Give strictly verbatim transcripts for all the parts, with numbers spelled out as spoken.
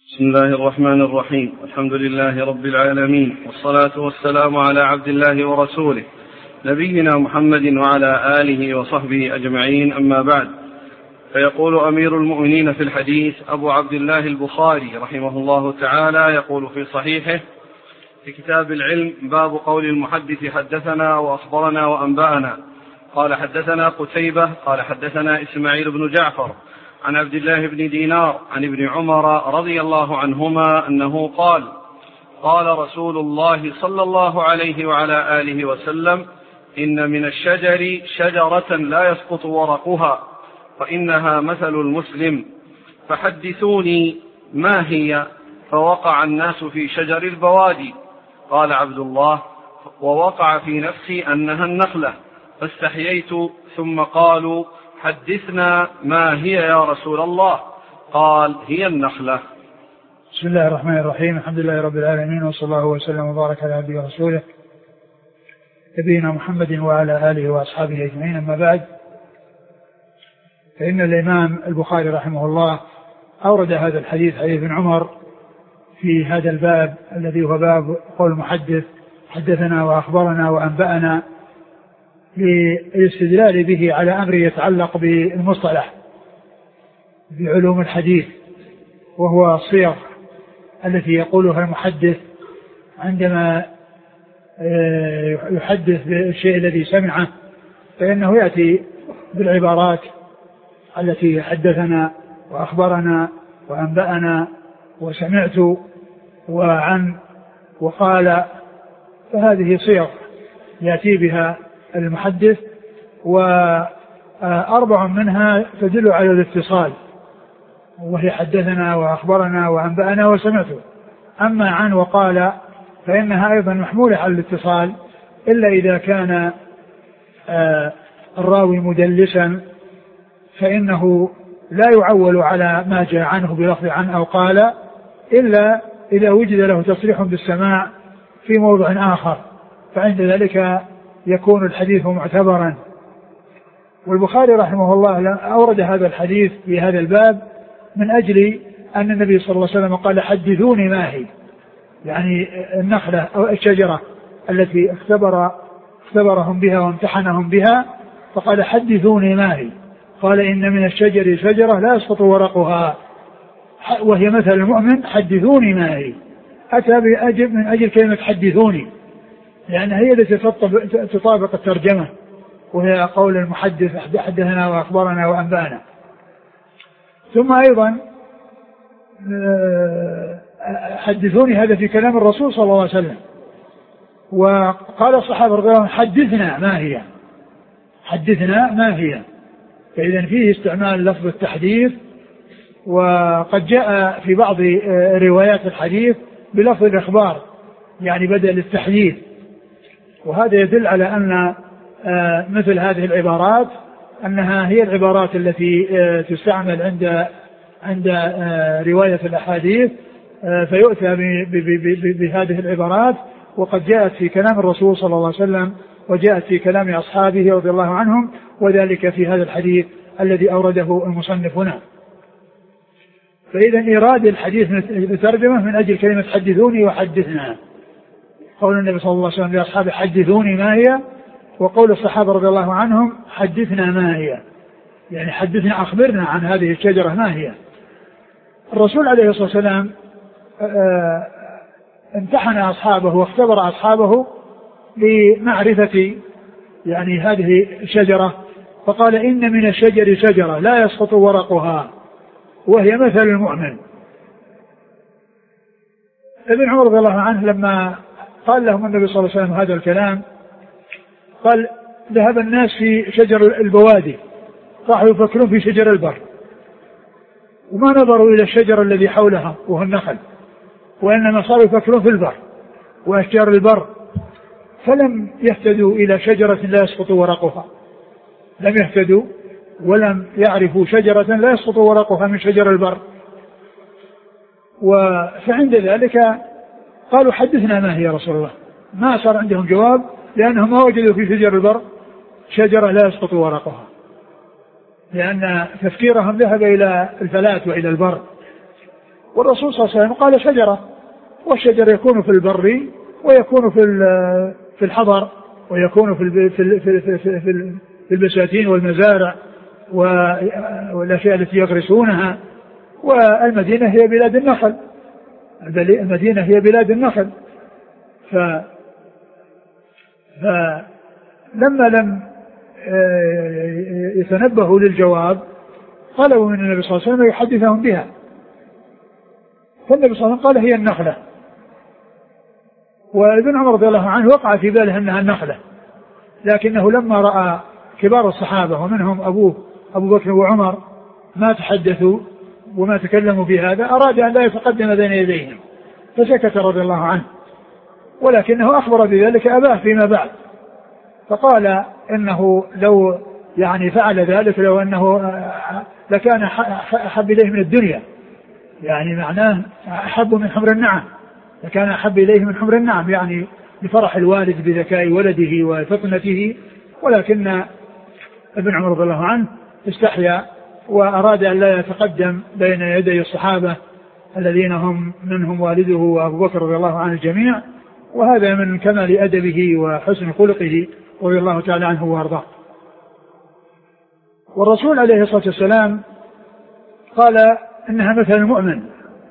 بسم الله الرحمن الرحيم. الحمد لله رب العالمين، والصلاة والسلام على عبد الله ورسوله نبينا محمد وعلى آله وصحبه أجمعين، أما بعد. فيقول أمير المؤمنين في الحديث أبو عبد الله البخاري رحمه الله تعالى، يقول في صحيحه في كتاب العلم: باب قول المحدث حدثنا وأخبرنا وأنبأنا. قال حدثنا قتيبة قال حدثنا إسماعيل بن جعفر عن عبد الله بن دينار عن ابن عمر رضي الله عنهما أنه قال: قال رسول الله صلى الله عليه وعلى آله وسلم: إن من الشجر شجرة لا يسقط ورقها فإنها مثل المسلم، فحدثوني ما هي؟ فوقع الناس في شجر البوادي. قال عبد الله: ووقع في نفسي أنها النخلة، فاستحييت، ثم قالوا: حدثنا ما هي يا رسول الله؟ قال: هي النخلة. بسم الله الرحمن الرحيم. الحمد لله رب العالمين، وصلى الله وسلم وبارك على عبده ورسوله نبينا محمد وعلى آله وأصحابه أجمعين، أما بعد. فإن الإمام البخاري رحمه الله أورد هذا الحديث حديث ابن عمر في هذا الباب الذي هو باب قول المحدث حدثنا وأخبرنا وأنبأنا، للاستدلال به على أمر يتعلق بالمصطلح بعلوم الحديث، وهو الصيغ التي يقولها المحدث عندما يحدث بالشيء الذي سمعه، فإنه يأتي بالعبارات التي حدثنا وأخبرنا وأنبأنا وسمعت وعن وقال، فهذه صيغ يأتي بها المحدث، وأربع منها تدل على الاتصال، وهي حدثنا وأخبرنا وأنبأنا وسمعته. أما عن وقال فإنها أيضا محمولة على الاتصال، إلا إذا كان الراوي مدلسا فإنه لا يعول على ما جاء عنه بلفظ عن أو قال، إلا إذا وجد له تصريح بالسماع في موضع آخر، فعند ذلك يكون الحديث معتبرا. والبخاري رحمه الله أورد هذا الحديث في هذا الباب من أجل أن النبي صلى الله عليه وسلم قال: حدثوني ما هي، يعني النخلة أو الشجرة التي اختبر اختبرهم بها وامتحنهم بها، فقال: حدثوني ما هي. قال: إن من الشجر شجرة لا يسقط ورقها وهي مثل المؤمن، حدثوني ما هي. أتى بأجل من أجل كلمة حدثوني، لأن هي التي تطابق الترجمة، وهي قول المحدث حدثنا وأخبرنا وأنبأنا. ثم أيضا حدثوني هذا في كلام الرسول صلى الله عليه وسلم، وقال الصحابة رضي الله عنهم: حدثنا ما هي، حدثنا ما هي. فإذا فيه استعمال لفظ التحديث، وقد جاء في بعض روايات الحديث بلفظ الإخبار، يعني بدل التحديث، وهذا يدل على أن مثل هذه العبارات أنها هي العبارات التي تستعمل عند عند رواية الأحاديث، فيؤتى بهذه العبارات، وقد جاءت في كلام الرسول صلى الله عليه وسلم، وجاءت في كلام أصحابه رضي الله عنهم، وذلك في هذا الحديث الذي أورده المصنف هنا. فإذا إيراد الحديث بترجمة من أجل كلمة حدثوني وحدثنا، قول النبي صلى الله عليه وسلم لأصحابه: حدثوني ما هي، وقول الصحابة رضي الله عنهم: حدثنا ما هي، يعني حدثنا أخبرنا عن هذه الشجرة ما هي. الرسول عليه الصلاة والسلام امتحن أصحابه واختبر أصحابه لمعرفة يعني هذه الشجرة، فقال: إن من الشجر شجرة لا يسقط ورقها وهي مثل المؤمن. ابن عمر رضي الله عنه لما قال لهم النبي صلى الله عليه وسلم هذا الكلام، قال: ذهب الناس في شجر البوادي، راحوا يفكرون في شجر البر، وما نظروا إلى الشجر الذي حولها وهو النخل، وإنما صاروا يفكرون في البر وأشجار البر، فلم يهتدوا إلى شجرة لا يسقط ورقها، لم يهتدوا ولم يعرفوا شجرة لا يسقط ورقها من شجر البر. فعند ذلك قالوا: حدثنا ما هي يا رسول الله. ما صار عندهم جواب، لأنهم ما وجدوا في شجر البر شجرة لا يسقط ورقها، لأن تفكيرهم ذهب إلى الفلات وإلى البر، والرسول صلى الله عليه وسلم قال شجرة، والشجر يكون في البر ويكون في في الحضر ويكون في في في في, في البساتين والمزارع والأشياء التي يغرسونها. والمدينة هي بلاد النخل، المدينة هي بلاد النخل. ف فلما لم يتنبهوا للجواب طلبوا من النبي صلى الله عليه وسلم يحدثهم بها، فالنبي صلى الله عليه وسلم قال هي النخلة. وابن عمر رضي الله عنه وقع في باله أنها النخلة، لكنه لما رأى كبار الصحابة ومنهم أبوه أبو بكر وعمر ما تحدثوا وما تكلموا بهذا أراد أن لا يتقدم بين يديهم فسكت رضي الله عنه، ولكنه أخبر بذلك أباه فيما بعد، فقال إنه لو يعني فعل ذلك لو أنه لكان أحب إليه من الدنيا، يعني معناه أحب من حمر النعم، لكان أحب إليه من حمر النعم، يعني بفرح الوالد بذكاء ولده وفطنته. ولكن ابن عمر رضي الله عنه استحيا وأراد أن لا يتقدم بين يدي الصحابة الذين هم منهم والده وأبو بكر رضي الله عنه الجميع، وهذا من كمال أدبه وحسن خلقه رضي الله تعالى عنه وارضاه. والرسول عليه الصلاة والسلام قال إنها مثل المؤمن،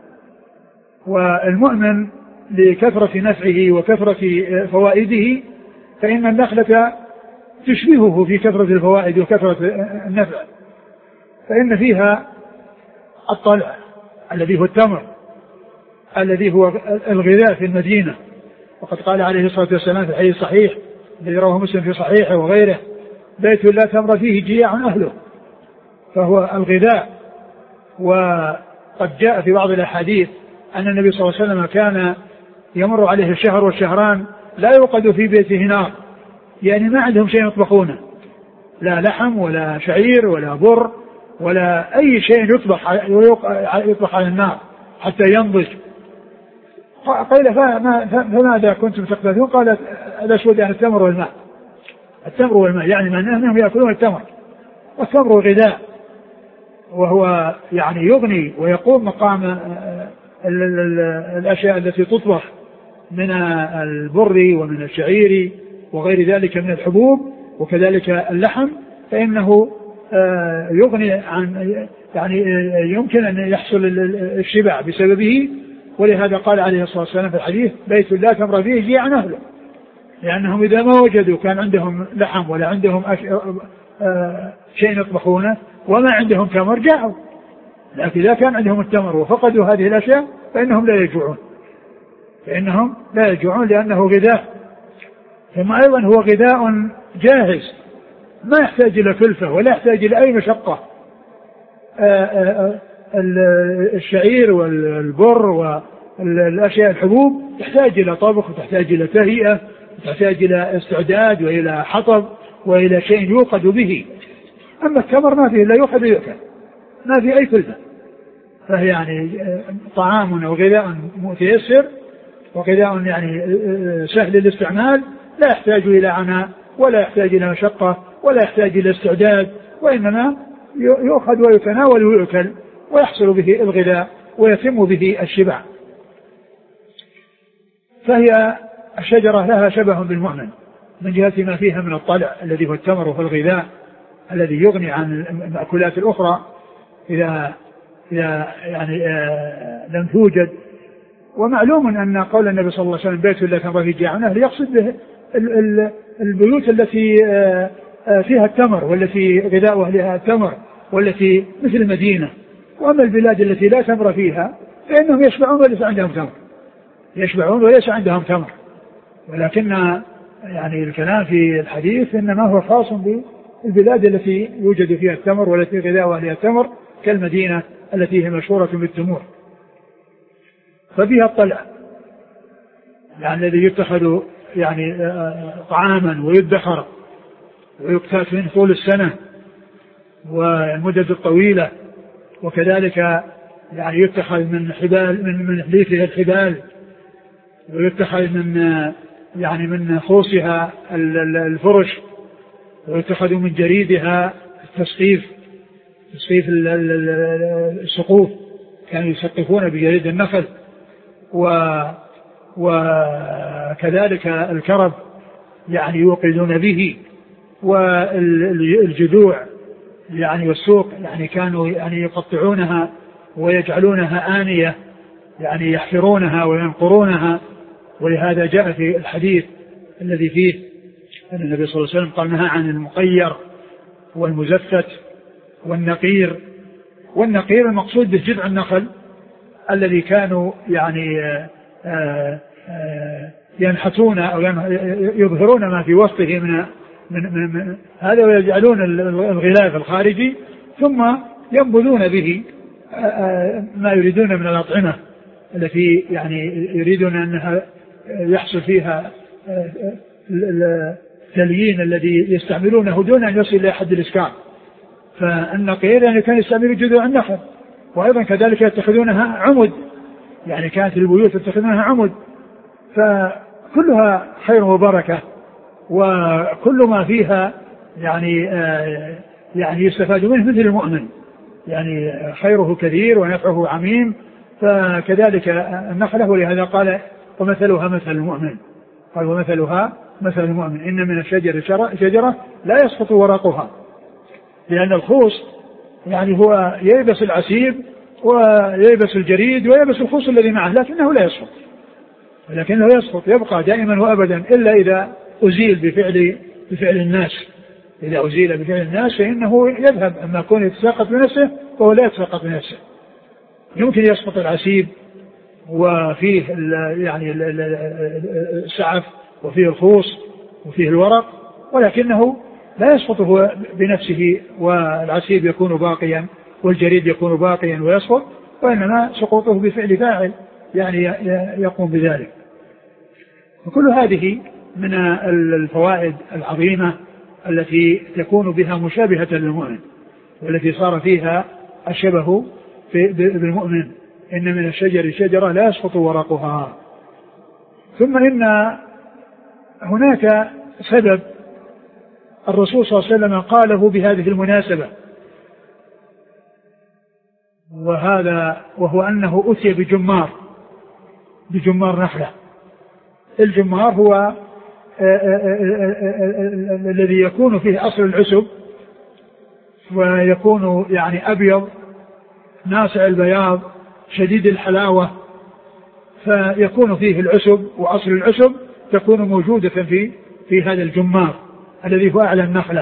والمؤمن لكثرة نفعه وكثرة فوائده فإن النخلة تشبهه في كثرة الفوائد وكثرة النفع، فإن فيها الطلع الذي هو التمر الذي هو الغذاء في المدينة، وقد قال عليه الصلاة والسلام في الحديث الصحيح الذي رواه مسلم في صحيحه وغيره: بيت لا تمر فيه جياع أهله، فهو الغذاء. وقد جاء في بعض الأحاديث أن النبي صلى الله عليه وسلم كان يمر عليه الشهر والشهران لا يوقد في بيته نار، يعني ما عندهم شيء يطبخونه، لا لحم ولا شعير ولا بر ولا أي شيء يطبخ يطبخ على النار حتى ينضج. قيل فماذا كنتم تقتاتون؟ قال الأسود يعني التمر والماء، التمر والماء يعني معناه أنهم يأكلون التمر، والتمر غذاء وهو يعني يغني ويقوم مقام الأشياء التي تطبخ من البر ومن الشعير وغير ذلك من الحبوب وكذلك اللحم، فإنه يغني عن يعني يمكن أن يحصل الشبع بسببه. ولهذا قال عليه الصلاة والسلام في الحديث: بيت لا تمر فيه جياع أهله، لأنهم إذا ما وجدوا كان عندهم لحم ولا عندهم شيء يطبخونه وما عندهم تمر جاعوا، لكن إذا كان عندهم التمر وفقدوا هذه الأشياء فإنهم لا يجوعون، فإنهم لا يجوعون لأنه غذاء. ثم أيضا هو غذاء جاهز ما يحتاج إلى كلفة ولا يحتاج إلى أي مشقة. الشعير والبر والأشياء الحبوب تحتاج إلى طبخ وتحتاج إلى تهيئة وتحتاج إلى استعداد وإلى حطب وإلى شيء يوقد به. أما التمر ما فيه لا يوقد يؤكل، ما فيه أي كلفة، فهي يعني طعام وغذاء متيسر وغذاء يعني سهل الاستعمال، لا يحتاج إلى عناء ولا يحتاج إلى مشقة ولا يحتاج إلى استعداد، وإنما يؤخذ ويتناول ويؤكل ويحصل به الغذاء ويتم به الشبع. فهي الشجرة لها شبه بالمؤمن من جهة ما فيها من الطلع الذي هو التمر وهو الغذاء الذي يغني عن المأكولات الأخرى إذا إذا يعني آه لم توجد. ومعلوم أن قول النبي صلى الله عليه وسلم: بيت لا تمر فيه جياع أهله، يقصد به البيوت التي آه فيها التمر والتي غذاء أهلها التمر والتي مثل المدينة. وأما البلاد التي لا تمر فيها فإنهم يشبعون وليس عندهم تمر، يشبعون وليس عندهم تمر. ولكن يعني الكلام في الحديث إنما هو خاص بالبلاد التي يوجد فيها التمر والتي غذاء أهلها التمر كالمدينة التي هي مشهورة بالتمور. ففيها الطلع يعني الذي يتخذ يعني طعاما ويدخر ويقتات منه طول السنة والمدة الطويلة، وكذلك يعني يتخذ من حبال من من حليفها الحبال، ويتخذ من يعني من خوصها الفرش، ويتخذ من جريدها التسقيف تسقيف السقوف كانوا يسقفون بجريد النخل، و وكذلك الكرب يعني يوقدون به، والجذوع يعني والسوق يعني كانوا يعني يقطعونها ويجعلونها آنية يعني يحفرونها وينقرونها. ولهذا جاء في الحديث الذي فيه أن النبي صلى الله عليه وسلم قال نهى عن المقير والمزفت والنقير. والنقير المقصود به جذع النخل الذي كانوا يعني آآ آآ ينحتون أو يظهرون ما في وسطه من, من, من, من هذا، ويجعلون الغلاف الخارجي ثم ينبذون به ما يريدون من الأطعمة التي يعني يريدون أنها يحصل فيها التليين الذي يستعملونه دون أن يصل إلى حد الإسكار. فالنقير يعني كان يستعملون جذوع النخل، وأيضا كذلك يتخذونها عمد، يعني كانت البيوت يتخذونها عمد. فكلها خير وبركة، وكل ما فيها يعني آه يعني يستفاد منه مثل المؤمن، يعني خيره كثير ونفعه عميم. فكذلك النخلة، ولهذا قال ومثلها مثل المؤمن، قال ومثلها مثل المؤمن إن من الشجر شجرة لا يسقط ورقها، لأن الخوص يعني هو يلبس العسيب ويلبس الجريد ويلبس الخوص الذي معه، لكنه لا يسقط، ولكنه يسقط يبقى دائما وأبدا إلا إذا أزيل بفعل بفعل الناس. إذا أزيل بفعل الناس فإنه يذهب، أما يكون يتساقط بنفسه فهو لا يتساقط بنفسه. يمكن يسقط العسيب وفيه يعني السعف وفيه الخوص وفيه الورق، ولكنه لا يسقط هو بنفسه، والعسيب يكون باقيا والجريد يكون باقيا ويسقط، وإنما سقوطه بفعل فاعل يعني يقوم بذلك. وكل هذه من الفوائد العظيمة التي تكون بها مشابهة للمؤمن، والتي صار فيها الشبه بالمؤمن. إن من الشجر شجرة لا يسقط ورقها. ثم إن هناك سبب الرسول صلى الله عليه وسلم قاله بهذه المناسبة، وهذا وهو أنه أتي بجمار بجمار نخلة. الجمار هو الذي يكون فيه أصل العسب، ويكون يعني أبيض ناصع البياض شديد الحلاوة، فيكون فيه العسب، وأصل العسب تكون موجودة في في هذا الجمار الذي هو أعلى النخلة.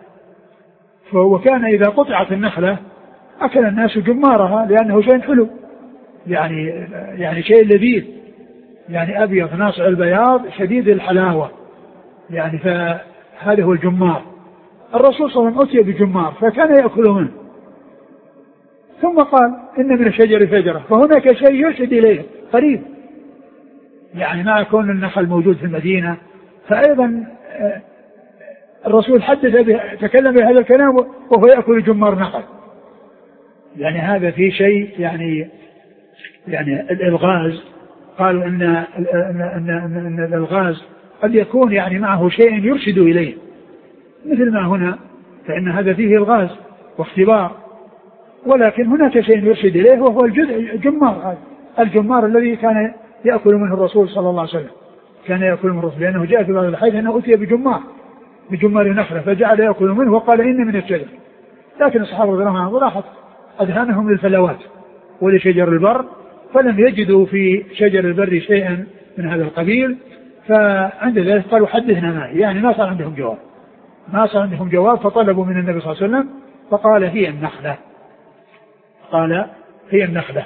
وكان إذا قطعت النخلة أكل الناس جمارها لأنه شيء حلو، يعني يعني شيء لذيذ، يعني أبيض ناصع البياض شديد الحلاوة، يعني فهذا هو الجمار. الرسول صلى الله عليه وسلم أتي بجمار فكان يأكل منه، ثم قال إن من الشجر شجرة، فهناك شيء يرشد إليه قريب، يعني ما يكون النخل موجود في المدينة. فأيضا الرسول حدث به تكلم بهذا الكلام وهو يأكل جمار نخل، يعني هذا في شيء يعني يعني الإلغاز. قالوا إن, إن, إن, إن الإلغاز قد يكون يعني معه شيء يرشد إليه، مثل ما هنا، فإن هذا فيه إلغاز واختبار، ولكن هناك شيء يرشد إليه وهو الجمار، الجمار الذي كان يأكل منه الرسول صلى الله عليه وسلم، كان يأكل منه الرسول، لأنه جاء في بعض الحديث أنه أتي بجمار بجمار نخلة فجعل يأكل منه وقال إن من الشجر. لكن الصحابة رضي الله عنهم راحت أذهانهم للفلوات ولشجر البر، فلم يجدوا في شجر البر شيئا من هذا القبيل، فعند ذلك قالوا حدثنا ما، يعني ما صار عندهم جواب ما صار عندهم جواب فطلبوا من النبي صلى الله عليه وسلم فقال هي النخلة، قال هي النخلة.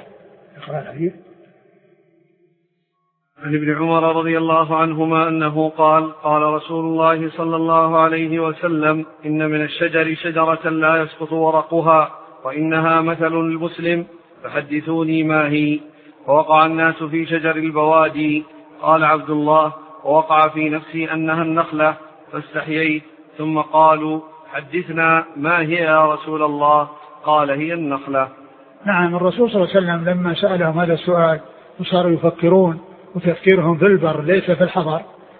عن ابن عمر رضي الله عنهما أنه قال قال رسول الله صلى الله عليه وسلم إن من الشجر شجرة لا يسقط ورقها وإنها مثل المسلم فحدثوني ما هي. ووقع الناس في شجر البوادي. قال عبد الله ووقع في نفسي أنها النخلة فاستحييت، ثم قالوا حدثنا ما هي يا رسول الله؟ قال هي النخلة. نعم، الرسول صلى الله عليه وسلم لما سألهم هذا السؤال وصاروا يفكرون وتفكيرهم في البر ليس في الحضر،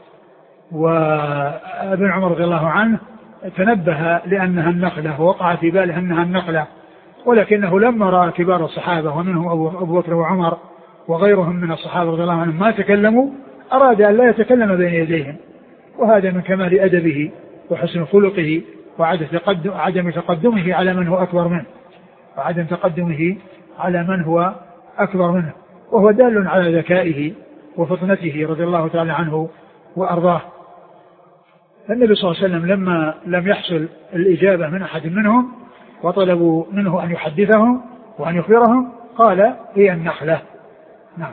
وابن عمر رضي الله عنه تنبه لأنها النخلة ووقع في باله أنها النخلة، ولكنه لما رأى كبار الصحابة ومنهم أبو بكر وعمر وغيرهم من الصحابة رضي الله عنهم ما تكلموا أراد أن لا يتكلم بين يديهم، وهذا من كمال أدبه وحسن خلقه وعدم تقدمه على من هو أكبر منه وعدم تقدمه على من هو أكبر منه، وهو دال على ذكائه وفطنته رضي الله تعالى عنه وأرضاه. النبي صلى الله عليه وسلم لما لم يحصل الإجابة من أحد منهم وطلبوا منه أن يحدثهم وأن يخبرهم قال هي النخلة. نعم.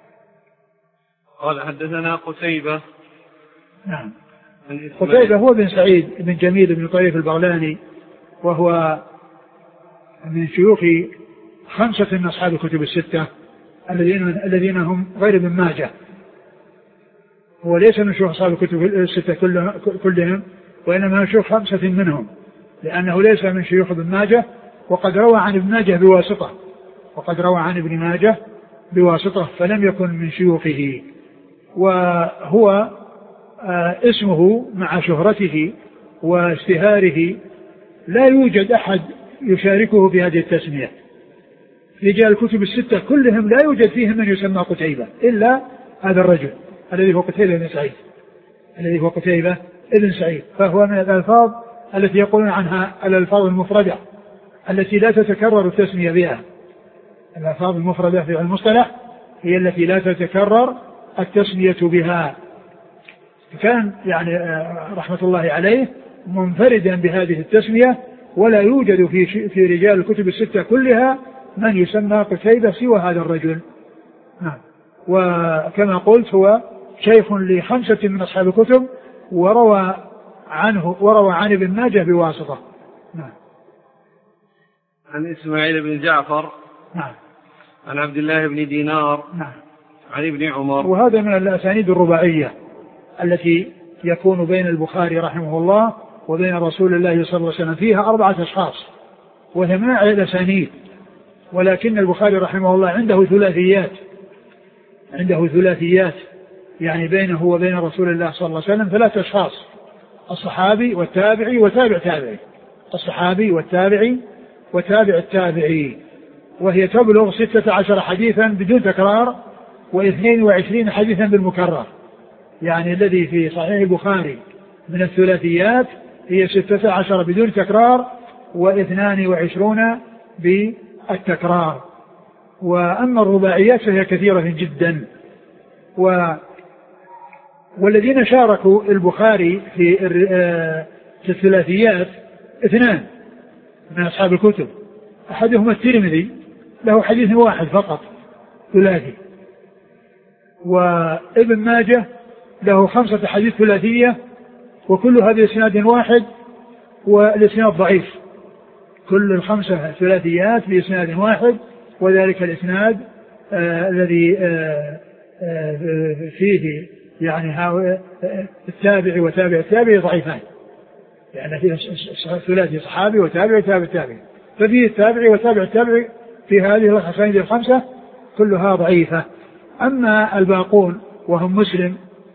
قال حدثنا قتيبة. نعم. قتيبة هو بن سعيد بن جميل بن طريف البغلاني، وهو من شيوخ خمسة من أصحاب الكتب الستة الذين الذين هم غير ابن ماجه. هو ليس من شيوخ أصحاب الكتب الستة كلهم، وإنما من شيوخ خمسة منهم، لأنه ليس من شيوخ ابن ماجه، وقد روى عن ابن ماجه بواسطة وقد روى عن ابن ماجه بواسطة فلم يكن من شيوخه. وهو آه اسمه مع شهرته واشتهاره لا يوجد أحد يشاركه في هذه التسمية. رجال الكتب الستة كلهم لا يوجد فيهم من يسمى قتيبة إلا هذا الرجل الذي هو قتيبة بن سعيد الذي هو قتيبة بن سعيد فهو من الألفاظ التي يقولون عنها الألفاظ المفردة التي لا تتكرر التسمية بها. الألفاظ المفردة في المصطلح هي التي لا تتكرر التسمية بها. كان يعني رحمة الله عليه منفردا بهذه التسمية، ولا يوجد في في رجال الكتب الستة كلها من يسمى قتيبة سوى هذا الرجل. نعم. وكما قلت هو شيخ لخمسة من أصحاب الكتب، وروى عنه وروى عن ابن ماجه بواسطة. نعم. عن إسماعيل بن جعفر. نعم. عن عبد الله بن دينار. نعم. عن ابن عمر. وهذا من الأسانيد الرباعية التي يكون بين البخاري رحمه الله وبين رسول الله صلى الله عليه وسلم، فيها أربعة أشخاص وثمانية الأسانيد، ولكن البخاري رحمه الله عنده ثلاثيات عنده ثلاثيات يعني بينه وبين رسول الله صلى الله عليه وسلم ثلاثة أشخاص: الصحابي والتابعي وتابع تابعي الصحابي والتابعي وتابع التابعي، وهي تبلغ ستة عشر حديثا بدون تكرار واثنين وعشرين حديثا بالمكرر. يعني الذي في صحيح البخاري من الثلاثيات هي ستة عشر بدون تكرار واثنان وعشرون بالتكرار. وأما الرباعيات فهي كثيرة جدا. و والذين شاركوا البخاري في في الثلاثيات اثنان من أصحاب الكتب، أحدهما الترمذي له حديث واحد فقط ثلاثي، وابن ماجه له خمسة حديث ثلاثية وكلها بإسناد واحد والإسناد ضعيف. كل الخمسة ثلاثيات بإسناد واحد، وذلك الإسناد آه الذي آه آه فيه يعني التابع وتابع التابع ضعيفان، يعني فيه ثلاثي صحابي وتابع وتابع التابع، ففيه التابع وتابع التابع في هذه الأسانيد الخمسة كلها ضعيفة. أما الباقون وهم مسلم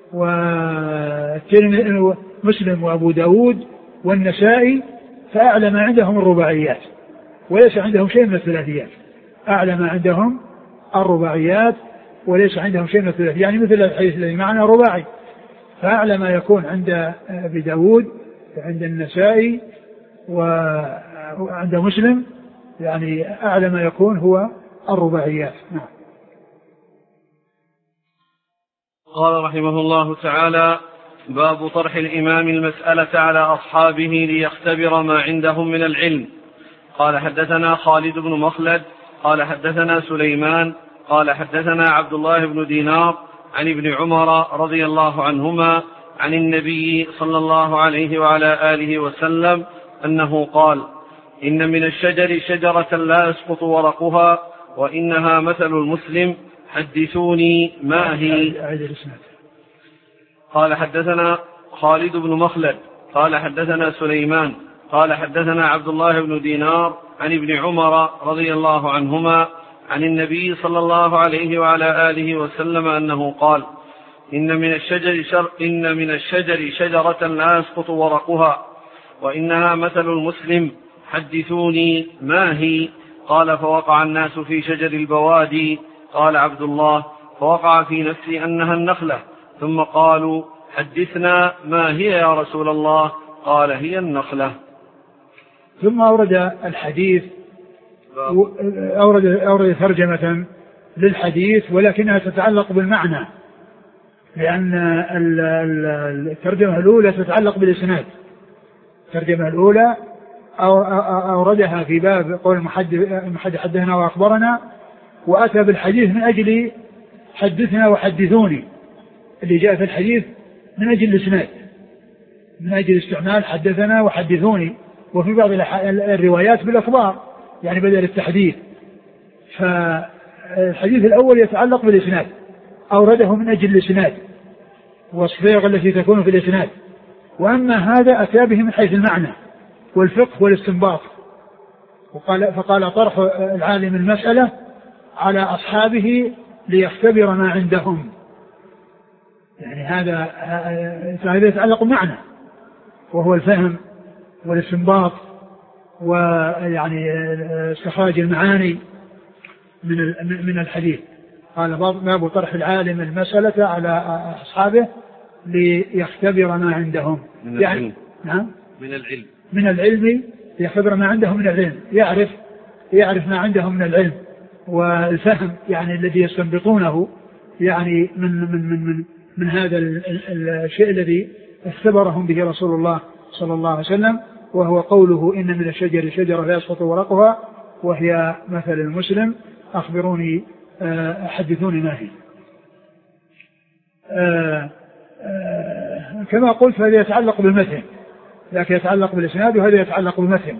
ومسلم وأبو داود والنسائي فأعلى ما عندهم الرباعيات، وليس عندهم شيء من الثلاثيات. أعلى ما عندهم الرباعيات وليس عندهم شيء من الثلاثيات، يعني مثل الحديث الذي معنا رباعي، فأعلى ما يكون عند أبي داود وعند النسائي وعند مسلم، يعني أعلى ما يكون هو الرباعيات. نعم. قال رحمه الله تعالى: باب طرح الإمام المسألة على أصحابه ليختبر ما عندهم من العلم. قال حدثنا خالد بن مخلد قال حدثنا سليمان قال حدثنا عبد الله بن دينار عن ابن عمر رضي الله عنهما عن النبي صلى الله عليه وعلى آله وسلم أنه قال: إن من الشجر شجرة لا يسقط ورقها وإنها مثل المسلم، حدثوني ما هي. قال حدثنا خالد بن مخلد قال حدثنا سليمان قال حدثنا عبد الله بن دينار عن ابن عمر رضي الله عنهما عن النبي صلى الله عليه وعلى آله وسلم أنه قال: إن من الشجر شر إن من الشجر شجرة لا يسقط ورقها وإنها مثل المسلم، حدثوني ما هي. قال فوقع الناس في شجر البوادي. قال عبد الله فوقع في نفسي أنها النخلة. ثم قالوا حدثنا ما هي يا رسول الله؟ قال هي النخلة. ثم أورد الحديث أورد, أورد ترجمة للحديث ولكنها تتعلق بالمعنى، لأن الترجمة الأولى تتعلق بالإسناد. الترجمة الأولى أوردها في باب قول المحدث حدثنا وأخبرنا، وأتى بالحديث من أجل حدثنا وحدثوني، اللي جاء في الحديث من أجل الإسناد، من أجل استعمال حدثنا وحدثوني، وفي بعض الروايات بالأخبار يعني بدل التحديث. فالحديث الأول يتعلق بالإسناد، أورده من أجل الإسناد والصيغ التي تكون في الإسناد. وأما هذا أتى به من حيث المعنى والفقه والاستنباط. وقال فقال طرح العالم المسألة على أصحابه ليختبر ما عندهم، يعني هذا هذا يتعلق بمعنى وهو الفهم والاستنباط ويعني استخراج المعاني من من الحديث. قال باب طرح العالم المسألة على أصحابه ليختبر ما عندهم، من يعني العلم. نعم من العلم من العلم ليختبر ما عندهم من العلم، يعرف يعرف ما عندهم من العلم والفهم يعني الذي يستنبطونه يعني من من من من, من هذا الشيء الذي اختبرهم به رسول الله صلى الله عليه وسلم، وهو قوله إن من الشجر شجرة لا يسقط ورقها وهي مثل المسلم أخبروني حدثوني ما هي. كما قلت هذا يتعلق بالمتن، لكن يتعلق بالإسناد وهذا يتعلق بالمتن.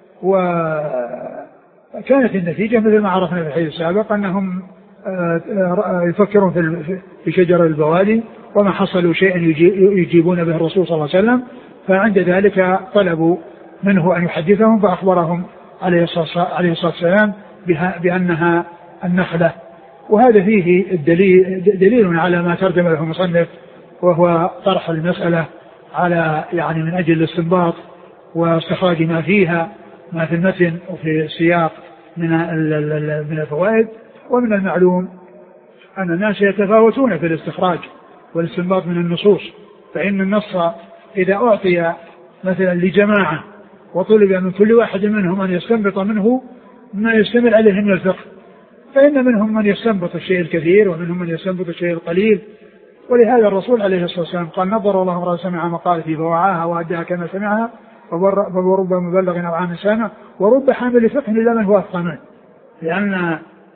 وكانت النتيجة مثل ما عرفنا في الحديث السابق أنهم يفكرون في شجر البوادي وما حصلوا شيئا يجيبون به الرسول صلى الله عليه وسلم، فعند ذلك طلبوا منه أن يحدثهم فأخبرهم عليه الصلاة والسلام بأنها النخلة. وهذا فيه الدليل دليل على ما ترجم له المصنف، وهو طرح المسألة على يعني من أجل الاستنباط واستخراج ما فيها ما في المتن وفي السياق من من الفوائد. ومن المعلوم أن الناس يتفاوتون في الاستخراج والاستنباط من النصوص، فإن النص إذا أعطي مثلا لجماعة وطلب من كل واحد منهم أن يستنبط منه ما يشتمل عليه من الفقه، فإن منهم من يستنبط الشيء الكثير ومنهم من يستنبط الشيء القليل. ولهذا الرسول عليه الصلاة والسلام قال نظر الله امرأ سمع مقالتي فوعاها وأداها كما سمعها ورب مبلغ أو عام سامع ورب حامل فقه إلا من هو أفقه منه، لأن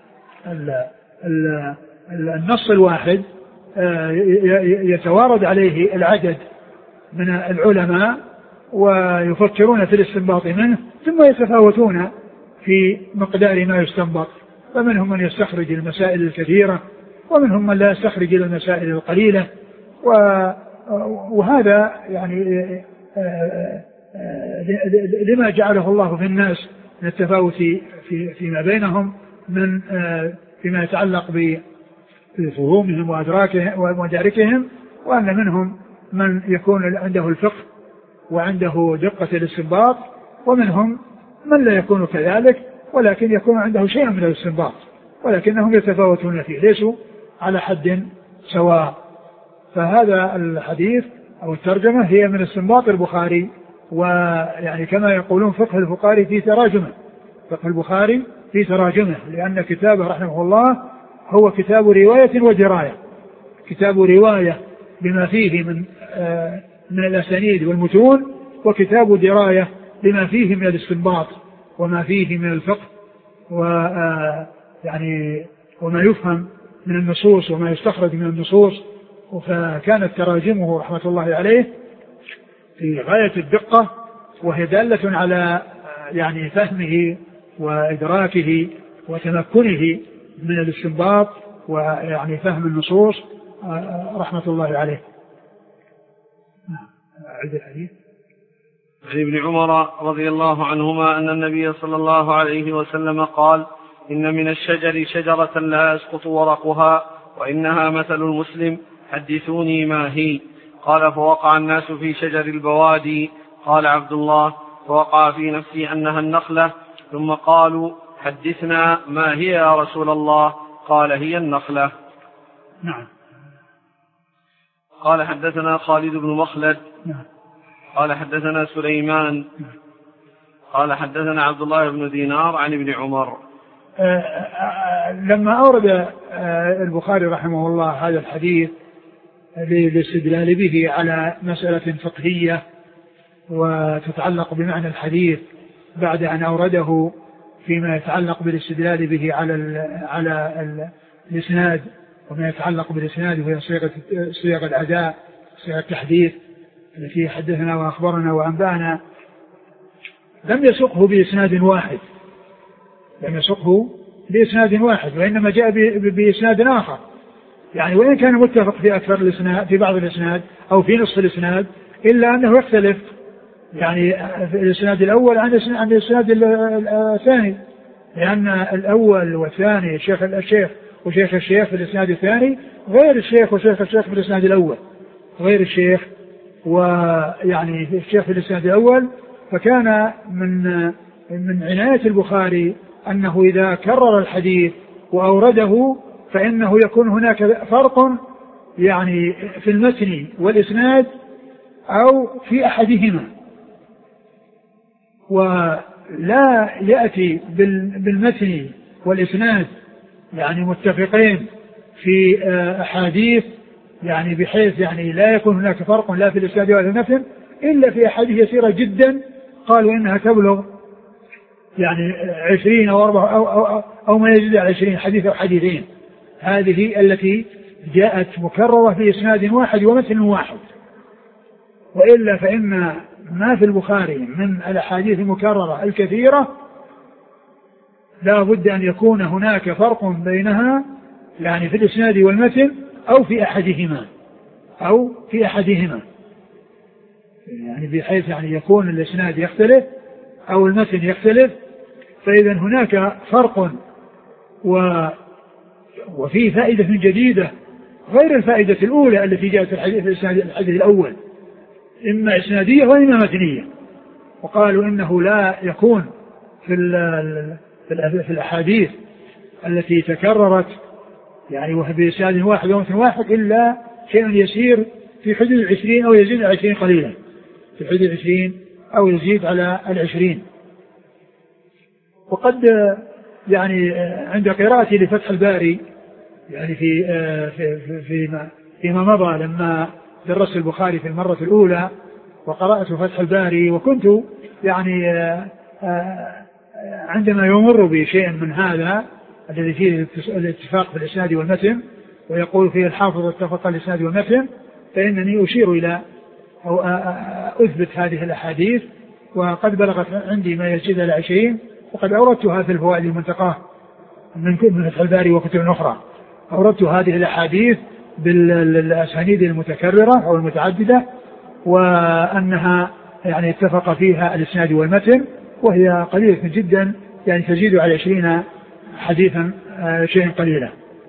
النص الواحد يتوارد عليه العدد من العلماء ويفكرون في الاستنباط منه، ثم يتفاوتون في مقدار ما يستنبط، فمنهم من يستخرج المسائل الكثيرة ومنهم من لا يستخرج المسائل القليلة. وهذا يعني لما جعله الله في الناس من التفاوت في فيما بينهم من فيما يتعلق بفهومهم وأدراكهم ومداركهم، وأن منهم من يكون عنده الفقه وعنده دقة الاستنباط، ومنهم من لا يكون كذلك ولكن يكون عنده شيء من الاستنباط، ولكنهم يتفاوتون فيه ليسوا على حد سواء. فهذا الحديث أو الترجمة هي من استنباط البخاري، ويعني كما يقولون فقه البخاري في تراجمه، فقه البخاري في تراجمه، لأن كتابه رحمه الله هو كتاب رواية ودراية، كتاب رواية بما فيه من آه من الأسانيد والمتون، وكتاب دراية بما فيه من الاستنباط وما فيه من الفقه ويعني وما يفهم من النصوص وما يستخرج من النصوص. فكانت تراجمه رحمة الله عليه في غاية الدقة، وهي دالة على يعني فهمه وإدراكه وتمكنه من الاستنباط ويعني فهم النصوص رحمة الله عليه. أعيد الحديث. عن ابن عمر رضي الله عنهما أن النبي صلى الله عليه وسلم قال إن من الشجر شجرة لا يسقط ورقها وإنها مثل المسلم حدثوني ما هي. قال فوقع الناس في شجر البوادي. قال عبد الله فوقع في نفسي أنها النخلة. ثم قالوا حدثنا ما هي يا رسول الله؟ قال هي النخلة. نعم. قال حدثنا خالد بن مخلد. نعم. قال حدثنا سليمان. نعم. قال حدثنا عبد الله بن دينار عن ابن عمر. آآ آآ لما أورد البخاري رحمه الله هذا الحديث للاستدلال به على مسألة فقهية وتتعلق بمعنى الحديث، بعد أن أورده فيما يتعلق بالاستدلال به على ال على ال الإسناد وما يتعلق بالإسناد وهي صيغة صيغ الأداء، صيغ التحديث التي حدثنا وأخبرنا وأنبأنا، لم يسقه بإسناد واحد لم يسقه بإسناد واحد وإنما جاء بإسناد آخر، يعني وإن كان متفق في أكثر الإسناد في بعض الإسناد أو في نصف الإسناد، إلا أنه يختلف يعني في الإسناد الأول عن الإسناد الثاني، لأن الأول والثاني شيخ الشيخ وشيخ الشيخ في الإسناد الثاني غير الشيخ وشيخ الشيخ في الإسناد الأول، غير الشيخ ويعني الشيخ في الإسناد الأول. فكان من من عناية البخاري أنه إذا كرر الحديث وأورده فإنه يكون هناك فرق يعني في المتن والإسناد أو في أحدهما، ولا يأتي بالمتن والإسناد يعني متفقين في أحاديث يعني بحيث يعني لا يكون هناك فرق لا في الإسناد ولا المتن إلا في أحاديث يسيرة جدا قالوا إنها تبلغ يعني عشرين أو أربعة أو, أو, أو, أو ما يزيد على عشرين حديث أو حديثين، هذه التي جاءت مكررة في إسناد واحد ومتن واحد. وإلا فإن ما في البخاري من الأحاديث المكررة الكثيرة لا بد أن يكون هناك فرق بينها يعني في الإسناد والمتن أو في أحدهما أو في أحدهما يعني بحيث يعني يكون الإسناد يختلف أو المتن يختلف، فإذا هناك فرق و وفي فائدة جديدة غير الفائدة الأولى التي جاءت في الحديث الحديث الأول، إما إسنادية وإما متنية. وقالوا إنه لا يكون في في الأحاديث التي تكررت يعني وهي بإسناد واحد ومتن واحد إلا شيء يسير في حدود العشرين أو يزيد على العشرين قليلا، في حدود العشرين أو يزيد على العشرين. وقد يعني عند قراءتي لفتح الباري يعني في في فيما فيما مضى لما درست البخاري في المرة الأولى وقرأت فتح الباري، وكنت يعني عندما يمر بي شيء من هذا الذي فيه الاتفاق في الإسناد والمتن ويقول فيه الحافظ اتفق الإسناد والمتن، فإنني أشير إلى أو أثبت هذه الأحاديث، وقد بلغت عندي ما يزيد على عشرين، وقد أوردتها في الفوائد المنتقاه من كتب فتح الباري وكتب أخرى، أوردت هذه الأحاديث بالأسانيد المتكررة أو المتعددة، وأنها يعني اتفق فيها الإسناد والمتن، وهي قليلة جدا يعني تزيد على عشرين حديثا شيئا قليلا.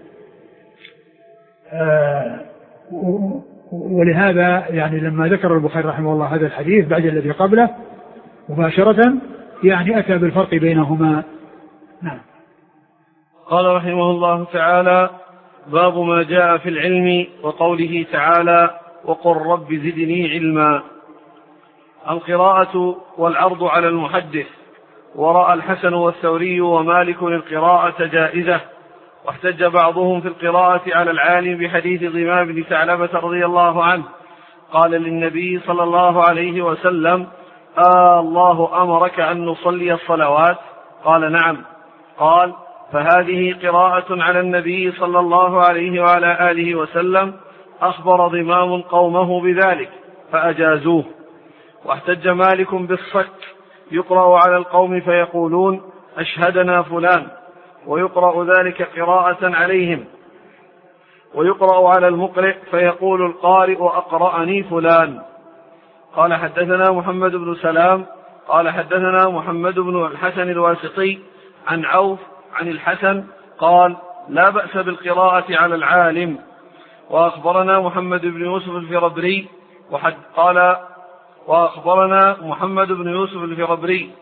ولهذا يعني لما ذكر البخاري رحمه الله هذا الحديث بعد الذي قبله مباشرة يعني أتى بالفرق بينهما. نعم. قال رحمه الله تعالى: باب ما جاء في العلم وقوله تعالى: وقل رب زدني علما. القراءة والعرض على المحدث. ورأى الحسن والثوري ومالك القراءة جائزة، واحتج بعضهم في القراءة على العالم بحديث ضمام بن ثعلبة رضي الله عنه قال للنبي صلى الله عليه وسلم: آه الله أمرك أن نصلي الصلوات؟ قال: نعم. قال: فهذه قراءة على النبي صلى الله عليه وعلى آله وسلم، أخبر ضمام قومه بذلك فأجازوه. واحتج مالك بالصك، يقرأ على القوم فيقولون: أشهدنا فلان، ويقرأ ذلك قراءة عليهم. ويقرأ على المقرئ فيقول القارئ: أقرأني فلان. قال: حدثنا محمد بن سلام قال حدثنا محمد بن الحسن الواسطي عن عوف عن الحسن قال: لا بأس بالقراءة على العالم. وأخبرنا محمد بن يوسف الفربري وحد قال وأخبرنا محمد بن يوسف الفربري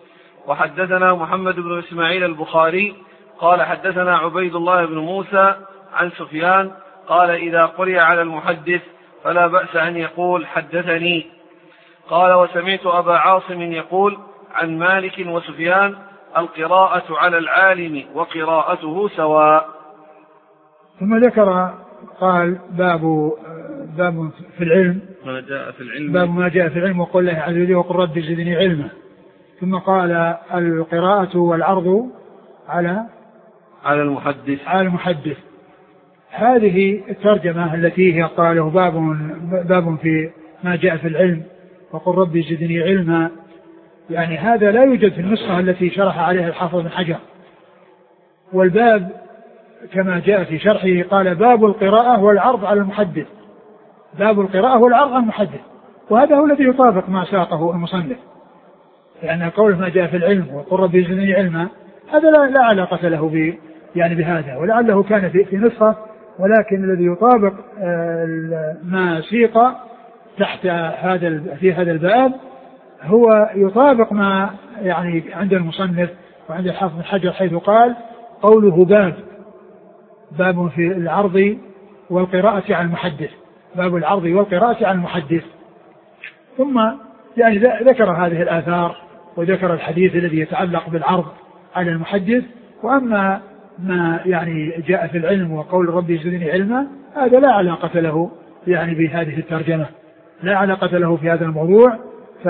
وحدثنا محمد بن إسماعيل البخاري قال حدثنا عبيد الله بن موسى عن سفيان قال إذا قرئ على المحدث فلا بأس أن يقول حدثني. قال وسمعت أبا عاصم يقول عن مالك وسفيان القراءة على العالم وقراءته سواء. ثم ذكر قال باب باب في العلم ما جاء في العلم باب ما جاء في العلم وقل له عز وجل وقل رب زدني علما. ثم قال القراءة والعرض على على المحدث على المحدث. هذه الترجمة التي هي قاله باب باب في ما جاء في العلم وقل رب زدني علما، يعني هذا لا يوجد في النسخة التي شرح عليها الحافظ بن حجر. والباب كما جاء في شرحه قال باب القراءة والعرض على المحدث، باب القراءة والعرض على المحدث، وهذا هو الذي يطابق ما ساقه المصنف، لأن يعني قوله ما جاء في العلم وقل رب زدني علما هذا لا, لا علاقة له ب يعني بهذا، ولعله كان في, في نسخة، ولكن الذي يطابق ما سيق تحت هذا في هذا الباب هو يطابق ما يعني عند المصنف وعند الحافظ بن حجر، حيث قال قوله باب باب في العرض والقراءة على المحدث، باب العرض والقراءة على المحدث. ثم يعني ذكر هذه الآثار وذكر الحديث الذي يتعلق بالعرض على المحدث. وأما ما يعني جاء في العلم وقول ربي زدني علما هذا لا علاقة له يعني بهذه الترجمة، لا علاقة له في هذا الموضوع. ف...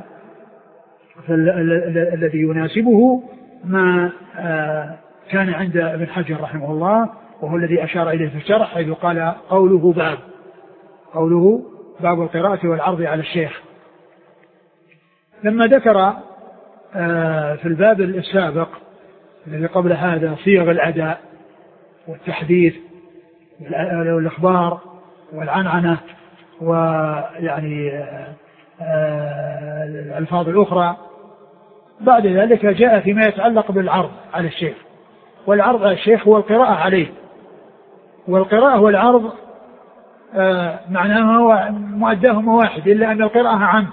فالذي يناسبه ما كان عند ابن حجر رحمه الله، وهو الذي أشار إليه في الشرح، حيث قال قوله باب قوله باب القراءة والعرض على الشيخ. لما ذكر في الباب السابق الذي قبل هذا صيغ الأداء والتحديث والإخبار والعنعنة ويعني الألفاظ الأخرى، بعد ذلك جاء فيما يتعلق بالعرض على الشيخ. والعرض على الشيخ هو القراءة عليه، والقراءة والعرض معناها مؤداهما واحد، إلا أن القراءة أعم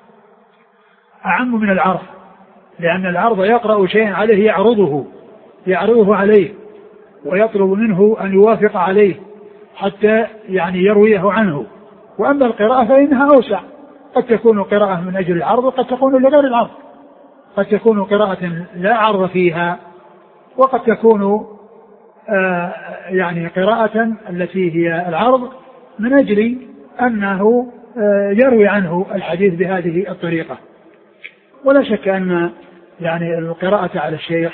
أعم من العرض، لأن العرض يقرأ شيئا عليه يعرضه يعرضه عليه ويطلب منه أن يوافق عليه حتى يعني يرويه عنه. وأما القراءة فإنها أوسع، قد تكون قراءة من أجل العرض وقد تكون لغير العرض، قد تكون قراءة لا عرض فيها، وقد تكون آه يعني قراءة التي هي العرض من أجل أنه آه يروي عنه الحديث بهذه الطريقة. ولا شك أن يعني القراءة على الشيخ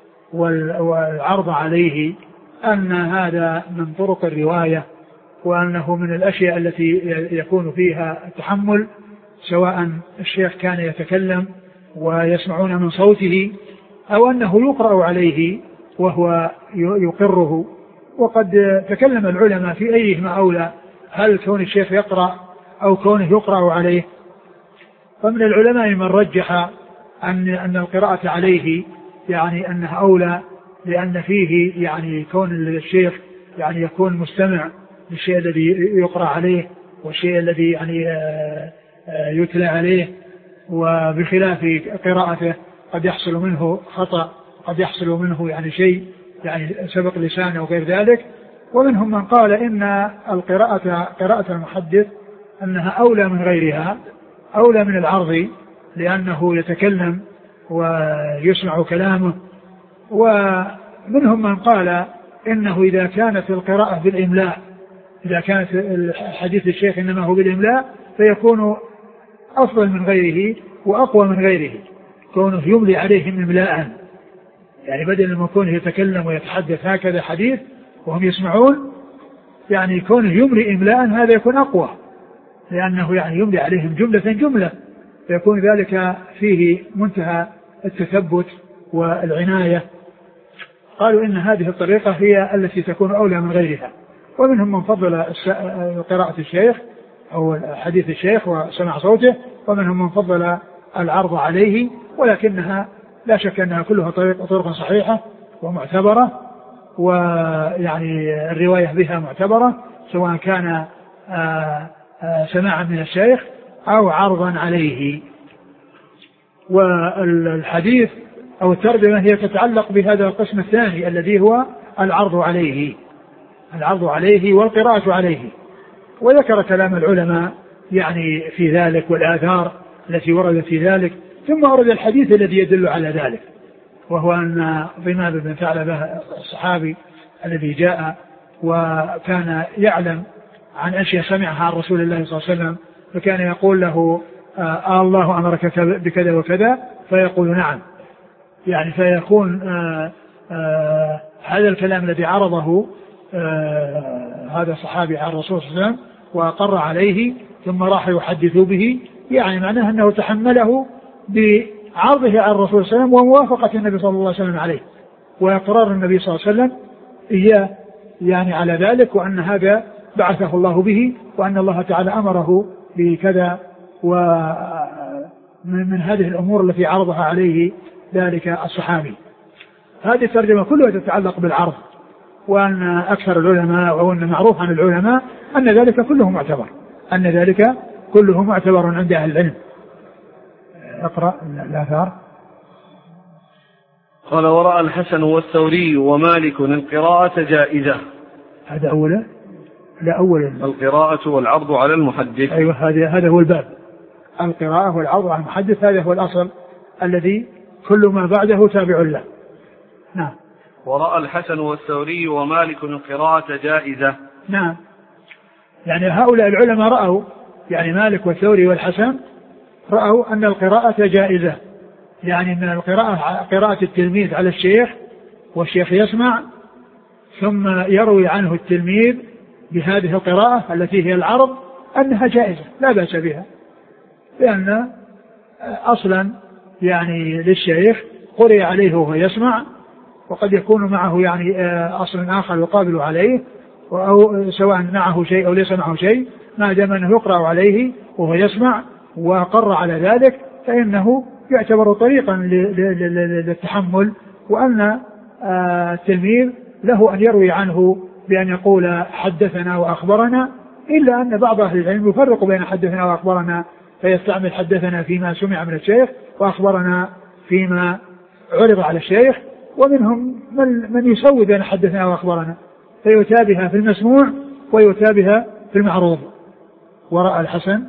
والعرض عليه أن هذا من طرق الرواية، وأنه من الأشياء التي يكون فيها التحمل، سواء الشيخ كان يتكلم ويسمعون من صوته أو أنه يقرأ عليه وهو يقره. وقد تكلم العلماء في أيهما أولى، هل كون الشيخ يقرأ أو كونه يقرأ عليه. فمن العلماء من رجح أن أن القراءة عليه يعني أنها أولى، لأن فيه يعني كون الشيخ يعني يكون مستمع للشيء الذي يقرأ عليه والشيء الذي يعني يتلى عليه، وبخلاف قراءته قد يحصل منه خطأ، قد يحصل منه يعني شيء يعني سبق لسانه وغير ذلك. ومنهم من قال إن القراءة قراءة المحدث أنها أولى من غيرها، أولى من العرض، لأنه يتكلم ويسمع كلامه. ومنهم من قال إنه إذا كانت القراءة بالإملاء، إذا كانت الحديث الشيخ إنما هو بالإملاء فيكون أفضل من غيره وأقوى من غيره، كونه يملي عليهم إملاء، يعني بدل ما يكون يتكلم ويتحدث هكذا حديث وهم يسمعون، يعني كونه يملي إملاء هذا يكون أقوى، لأنه يعني يملي عليهم جملة جملة، فيكون ذلك فيه منتهى التثبت والعناية. قالوا إن هذه الطريقة هي التي تكون أولى من غيرها. ومنهم من فضل قراءة الشيخ أو حديث الشيخ وسمع صوته، ومنهم من فضل العرض عليه، ولكنها لا شك أنها كلها طريق طرق صحيحة ومعتبرة، ويعني الرواية بها معتبرة، سواء كان سماعا من الشيخ أو عرضا عليه. والحديث أو الترجمة هي تتعلق بهذا القسم الثاني الذي هو العرض عليه العرض عليه والقراءة عليه. وذكر كلام العلماء يعني في ذلك والآثار التي وردت في ذلك، ثم ورد الحديث الذي يدل على ذلك، وهو أن ضمام بن ثعلبة الصحابي الذي جاء وكان يعلم عن أشياء سمعها عن رسول الله صلى الله عليه وسلم، فكان يقول له آه الله أمرك بكذا وكذا، فيقول نعم، يعني فيكون آه آه هذا الكلام الذي عرضه آه هذا الصحابي عن الرسول صلى الله عليه وسلم وأقر عليه ثم راح يحدث به، يعني معناه أنه تحمله بعرضه على الرسول صلى الله عليه وسلم وموافقة النبي صلى الله عليه وسلم عليه وإقرار النبي صلى الله عليه وسلم إياه يعني على ذلك، وأن هذا بعثه الله به، وأن الله تعالى أمره بكذا ومن هذه الأمور التي عرضها عليه ذلك الصحابي. هذه الترجمة كلها تتعلق بالعرض، وأن أكثر العلماء وأن معروف عن العلماء أن ذلك كله معتبر أن ذلك كله معتبر عند أهل العلم. اقرأ الآثار. قال ورأى الحسن والثوري ومالك القراءة جائزة. هذا أولا لا أولا القراءة والعرض على المحدث. أيوة هذا هذا هو الباب، القراءة والعرض على المحدث، هذا هو الأصل الذي كل ما بعده تابع له. نعم. ورأى الحسن والثوري ومالك القراءة جائزة. نعم، يعني هؤلاء العلماء رأوا، يعني مالك والثوري والحسن رأوا أن القراءة جائزة، يعني أن القراءة قراءة التلميذ على الشيخ والشيخ يسمع ثم يروي عنه التلميذ بهذه القراءة التي هي العرض أنها جائزة لا بأس بها، لأن أصلا يعني للشيخ قرئ عليه وهو يسمع، وقد يكون معه يعني أصل آخر يقابل عليه، أو سواء معه شيء أو ليس معه شيء، ما دام أنه يقرأ عليه وهو يسمع وقر على ذلك فإنه يعتبر طريقا للتحمل، وأن التلميذ له أن يروي عنه بأن يقول حدثنا وأخبرنا، إلا أن بعض أهل العلم يفرق بين حدثنا وأخبرنا، فيستعمل حدثنا فيما سمع من الشيخ وأخبرنا فيما عرض على الشيخ، ومنهم من, من يسوي بين حدثنا وأخبرنا فيتابها في المسموع ويتابها في المعروض. ورأى الحسن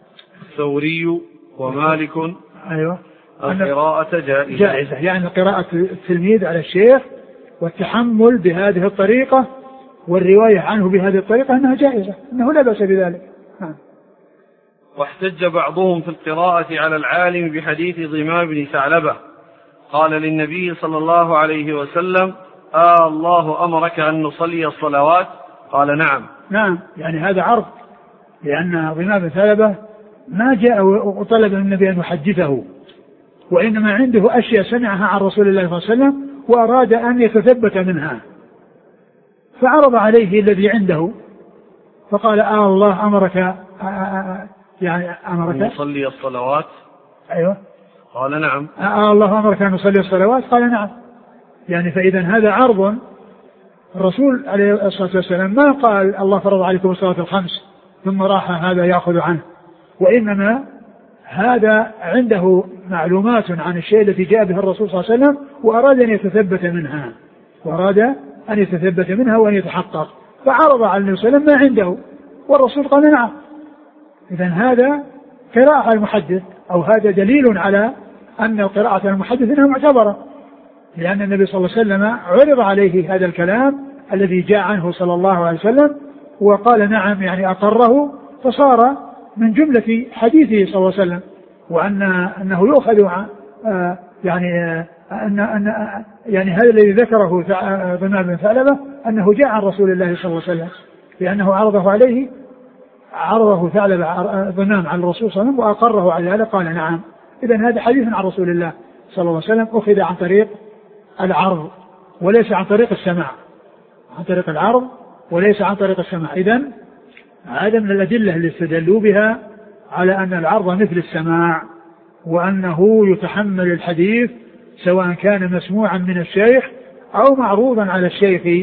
الثوري ومالك أيوة القراءة جائزة. جائزة يعني قراءة التلميذ على الشيخ والتحمل بهذه الطريقة والرواية عنه بهذه الطريقة أنها جائزة، أنه لا بأس بذلك. ها. واحتج بعضهم في القراءة على العالم بحديث ضمام بن ثعلبة قال للنبي صلى الله عليه وسلم آه الله أمرك أن نصلي الصلوات؟ قال نعم. نعم، يعني هذا عرض، لأن ضمام بن ثعلبة ما جاء وطلب من النبي أن يحدثه، وإنما عنده أشياء سمعها عن رسول الله صلى الله عليه وسلم وأراد أن يتثبت منها، فعرض عليه الذي عنده فقال آه الله أمرك آه يعني أمرك أن نصلي الصلوات؟ أيوة. قال نعم. آه الله أمرك أن نصلي الصلوات؟ قال نعم. يعني فإذا هذا عرض، الرسول عليه الصلاة والسلام ما قال الله فرض عليكم الصلاة الخمس ثم راح هذا يأخذ عنه، وإنما هذا عنده معلومات عن الشيء الذي جاء به الرسول صلى الله عليه وسلم وأراد أن يتثبت منها وأراد أن يتثبت منها وأن يتحقق، فعرض على النبي صلى الله عليه وسلم ما عنده والرسول قال نعم. إذن هذا قراءة المحدث، أو هذا دليل على أن القراءة المحدث إنها معتبرة، لأن النبي صلى الله عليه وسلم عرض عليه هذا الكلام الذي جاء عنه صلى الله عليه وسلم وقال نعم، يعني أقره، فصار من جملة حديثه صلى الله عليه وسلم، وأن أنه يؤخذ آه يعني آه أن أن يعني هذا الذي ذكره ضمام بن ثعلبة أنه جاء عن رسول الله صلى الله عليه وسلم، لأنه عرضه عليه عرضه ثعلبة ضمام عن الرسول صلى الله عليه وسلم وأقره على ذلك قال نعم. إذن هذا حديث عن رسول الله صلى الله عليه وسلم أخذ عن طريق العرض وليس عن طريق السماع، عن طريق العرض وليس عن طريق السماع. إذن هذا من الأدلة اللي استدلوا بها على أن العرض مثل السماع، وأنه يتحمل الحديث سواء كان مسموعا من الشيخ أو معروضا على الشيخ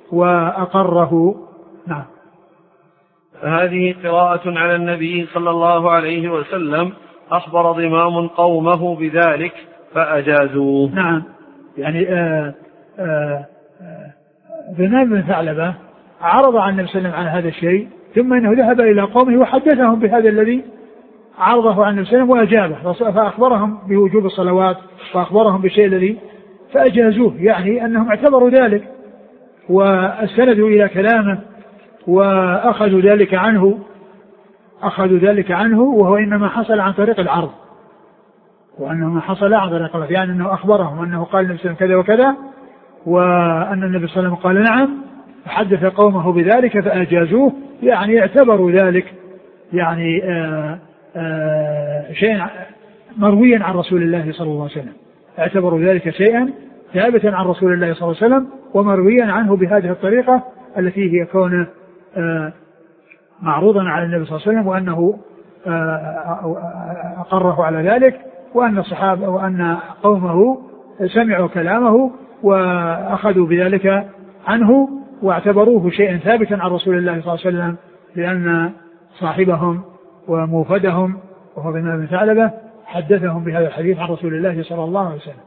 وأقره. نعم. هذه قراءة على النبي صلى الله عليه وسلم أخبر ضمام قومه بذلك فأجازوه. نعم، يعني آآ آآ ضمام بن ثعلبة عرض عن النبي صلى الله عليه وسلم عن هذا الشيء، ثم إنه ذهب إلى قومه وحدثهم بهذا الذي عرضه عن النبي صلى الله عليه وسلم وأجابه، فأخبرهم بوجوب الصلوات وأخبرهم بالشيء الذي فأجازوه، يعني أنهم اعتبروا ذلك واستندوا إلى كلامه وأخذوا ذلك عنه أخذوا ذلك عنه وهو إنما حصل عن طريق العرض، وأنه ما حصل عن طريق العرض، يعني أنه أخبرهم أنه قال النبي صلى الله عليه وسلم كذا وكذا، وأن النبي صلى الله عليه وسلم قال نعم، فحدث قومه بذلك فأجازوه، يعني اعتبروا ذلك يعني آآ آآ شيئا مرويا عن رسول الله صلى الله عليه وسلم، اعتبروا ذلك شيئا ثابتا عن رسول الله صلى الله عليه وسلم ومرويا عنه بهذه الطريقة التي هي كونه معروضا على النبي صلى الله عليه وسلم، وأنه أقره على ذلك، وأن الصحابة وأن قومه سمعوا كلامه وأخذوا بذلك عنه واعتبروه شيئا ثابتا عن رسول الله صلى الله عليه وسلم، لأن صاحبهم وموفدهم وهو ضمام بن ثعلبة حدثهم بهذا الحديث عن رسول الله صلى الله عليه وسلم.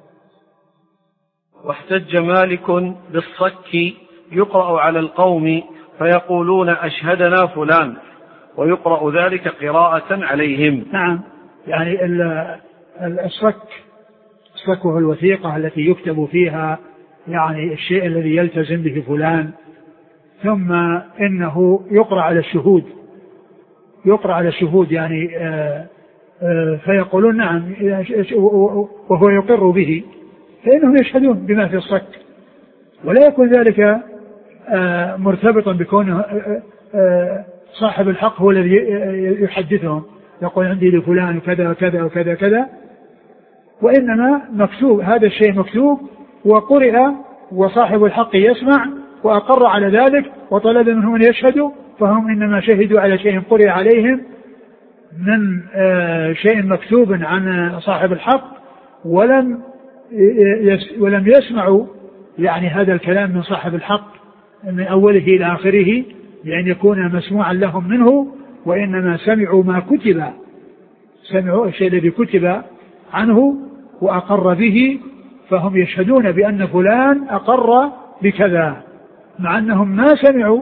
واحتج مالك بالصك يقرأ على القوم فيقولون أشهدنا فلان، ويقرأ ذلك قراءة عليهم. نعم، يعني الصك الصك هو الوثيقة التي يكتب فيها يعني الشيء الذي يلتزم به فلان، ثم إنه يقرأ على الشهود يقرأ على الشهود يعني آآ آآ فيقولون نعم وهو يقر به، فإنهم يشهدون بما في الصك، ولا يكون ذلك مرتبطا بكونه صاحب الحق هو الذي يحدثهم يقول عندي لفلان وكذا وكذا وكذا كذا، وإنما مكتوب هذا الشيء مكتوب وقرئ وصاحب الحق يسمع وأقر على ذلك وطلب منهم أن يشهدوا، فهم إنما شهدوا على شيء قرئ عليهم من شيء مكتوب عن صاحب الحق، ولم ولم يسمعوا يعني هذا الكلام من صاحب الحق من أوله إلى آخره لأن يكون مسموعا لهم منه، وإنما سمعوا ما كتب سمعوا الشيء الذي كتب عنه وأقر به، فهم يشهدون بأن فلان أقر بكذا، مع أنهم ما سمعوا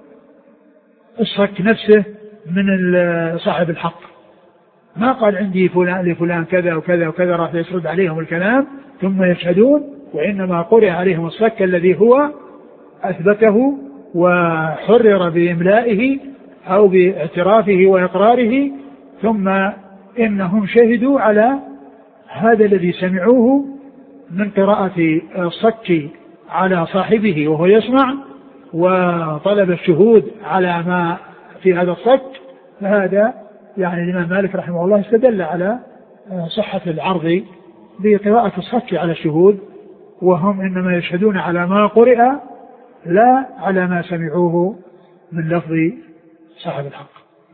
الصك نفسه من صاحب الحق، ما قال عندي فلان لفلان كذا وكذا وكذا راح يسرد عليهم الكلام ثم يشهدون، وإنما قرئ عليهم الصك الذي هو أثبته وحرر بإملائه أو باعترافه وإقراره، ثم إنهم شهدوا على هذا الذي سمعوه من قراءة الصك على صاحبه وهو يسمع، وطلب الشهود على ما في هذا الصك. فهذا يعني الإمام مالك رحمه الله استدل على صحة العرض بقراءة الصك على الشهود، وهم إنما يشهدون على ما قرئ لا على ما سمعوه من لفظ صاحب الحق.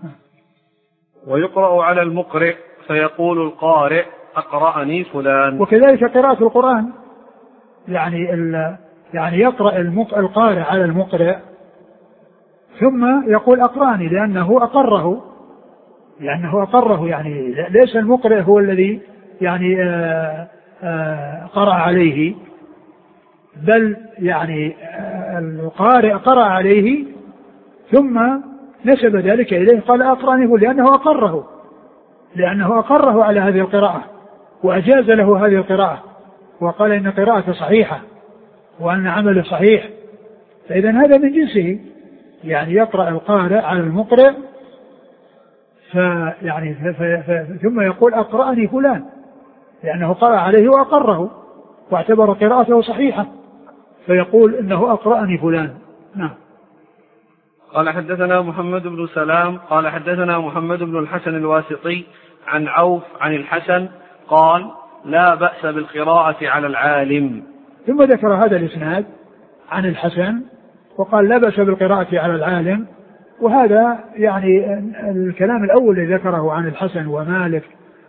ويقرأ على المقرئ فيقول القارئ أقرأني فلان. وكذلك قراءة القرآن، يعني يعني يقرأ القارئ على المقرئ ثم يقول أقرأني لأنه أقره لأنه أقره يعني ليس المقرئ هو الذي يعني آآ آآ قرأ عليه، بل يعني القارئ قرأ عليه ثم نسب ذلك إليه قال أقرأني لأنه أقره لأنه أقره على هذه القراءة وأجاز له هذه القراءة وقال إن قراءته صحيحة وأن عمله صحيح، فإذا هذا من جنسه، يعني يقرأ القارئ على المقرئ فيعني ف ف ف ثم يقول أقرأني فلان لأنه قرأ عليه وأقره واعتبر قراءته صحيحة، فيقول إنه أقرأني فلان. نعم. قال حدثنا محمد بن سلام قال حدثنا محمد بن الحسن الواسطي عن عوف عن الحسن قال لا بأس بالقراءة على العالم. ثم ذكر هذا الإسناد عن الحسن وقال لا بأس بالقراءة على العالم، وهذا يعني الكلام الأول الذي ذكره عن الحسن ومالك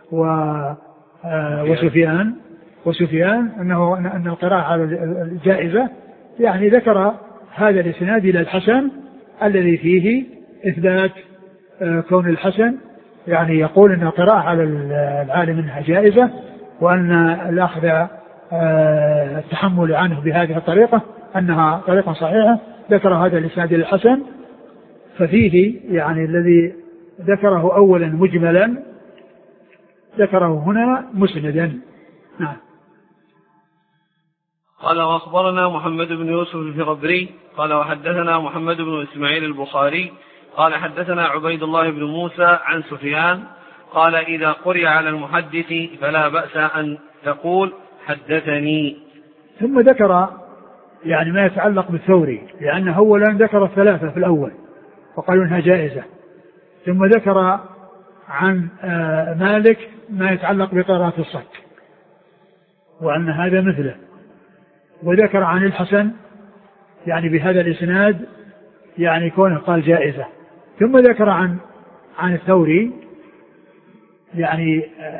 وسفيان وسفيان أنه أن القراءة على الجائزة، يعني ذكر هذا الإسناد إلى الحسن الذي فيه إثبات كون الحسن يعني يقول أن القراءة على العالم أنها جائزة، وأن الأخذ التحمل عنه بهذه الطريقة أنها طريقة صحيحة. ذكر هذا الإسناد الحسن، ففيه يعني الذي ذكره أولا مجملا ذكره هنا مسندا. نعم. قال وأخبرنا محمد بن يوسف الفربري قال وحدثنا محمد بن إسماعيل البخاري قال حدثنا عبيد الله بن موسى عن سفيان قال إذا قرئ على المحدث فلا بأس أن تقول حدثني. ثم ذكر يعني ما يتعلق بالثوري، لأنه أولا ذكر الثلاثة في الأول وقالوا إنها جائزة، ثم ذكر عن مالك ما يتعلق بقراءة الصك وأن هذا مثله، وذكر عن الحسن يعني بهذا الإسناد يعني كونه قال جائزة، ثم ذكر عن عن الثوري يعني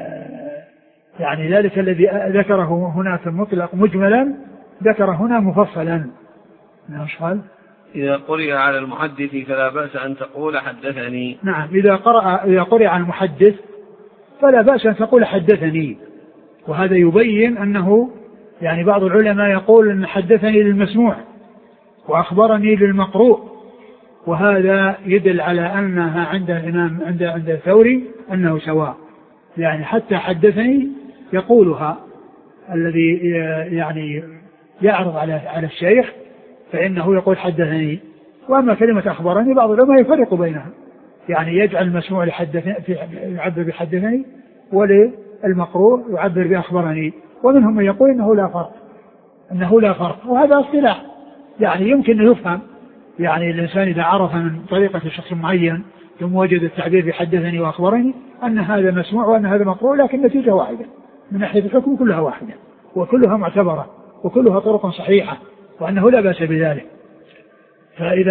يعني ذلك الذي ذكره هنا في المطلق مجملا ذكر هنا مفصلا. نعم. قال إذا قرئ على المحدث فلا بأس أن تقول حدثني. نعم. إذا قرأ إذا قرئ على المحدث فلا بأس أن تقول حدثني، وهذا يبين أنه يعني بعض العلماء يقول أن حدثني للمسموع وأخبرني للمقروء، وهذا يدل على أنها عند الإمام عند عند الثوري أنه سواء، يعني حتى حدثني يقولها الذي يعني يعرض على على الشيخ فإنه يقول حدثني. وأما كلمة أخبرني بعض العلماء يفرق بينها، يعني يجعل المسموع لحدثني يعبر بحدثني وللمقروء يعبر بأخبرني، ومنهم من يقول إنه لا فرق إنه لا فرق وهذا اصطلاح يعني يمكن أن يفهم. يعني الإنسان إذا عرف من طريقة شخص معين ثم وجد التعبير بحدثني وأخبرني أن هذا مسموع وأن هذا مقروء، لكن النتيجة واحدة من ناحية الحكم، كلها واحدة وكلها معتبرة وكلها طرق صحيحة، وأنه لا بأس بذلك. فإذا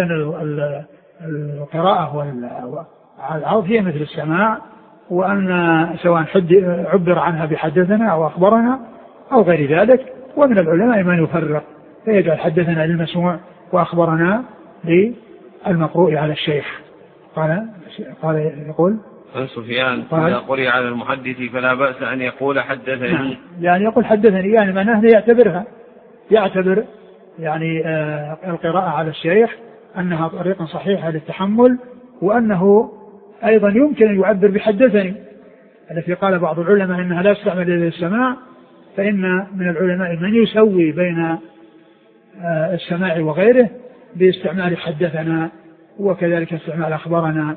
القراءة والعرض هي مثل السماع، وأن سواء عبر عنها بحدثنا أو أخبرنا أو غير ذلك. ومن العلماء من يفرق فيجعل حدثنا للمسموع وأخبرنا للمقروء على الشيخ. قال قال يقول عن سفيان إذا قرئ على المحدث فلا بأس أن يقول حدثني. نعم. يعني يقول حدثني يعني معناه يعتبرها يعتبر يعني آه القراءة على الشيخ أنها طريقة صحيحة للتحمل، وأنه أيضا يمكن أن يعبر بحدثني التي قال بعض العلماء أنها لا تستعمل للسماع، فإن من العلماء من يسوي بين آه السماع وغيره باستعمال حدثنا وكذلك استعمال أخبرنا.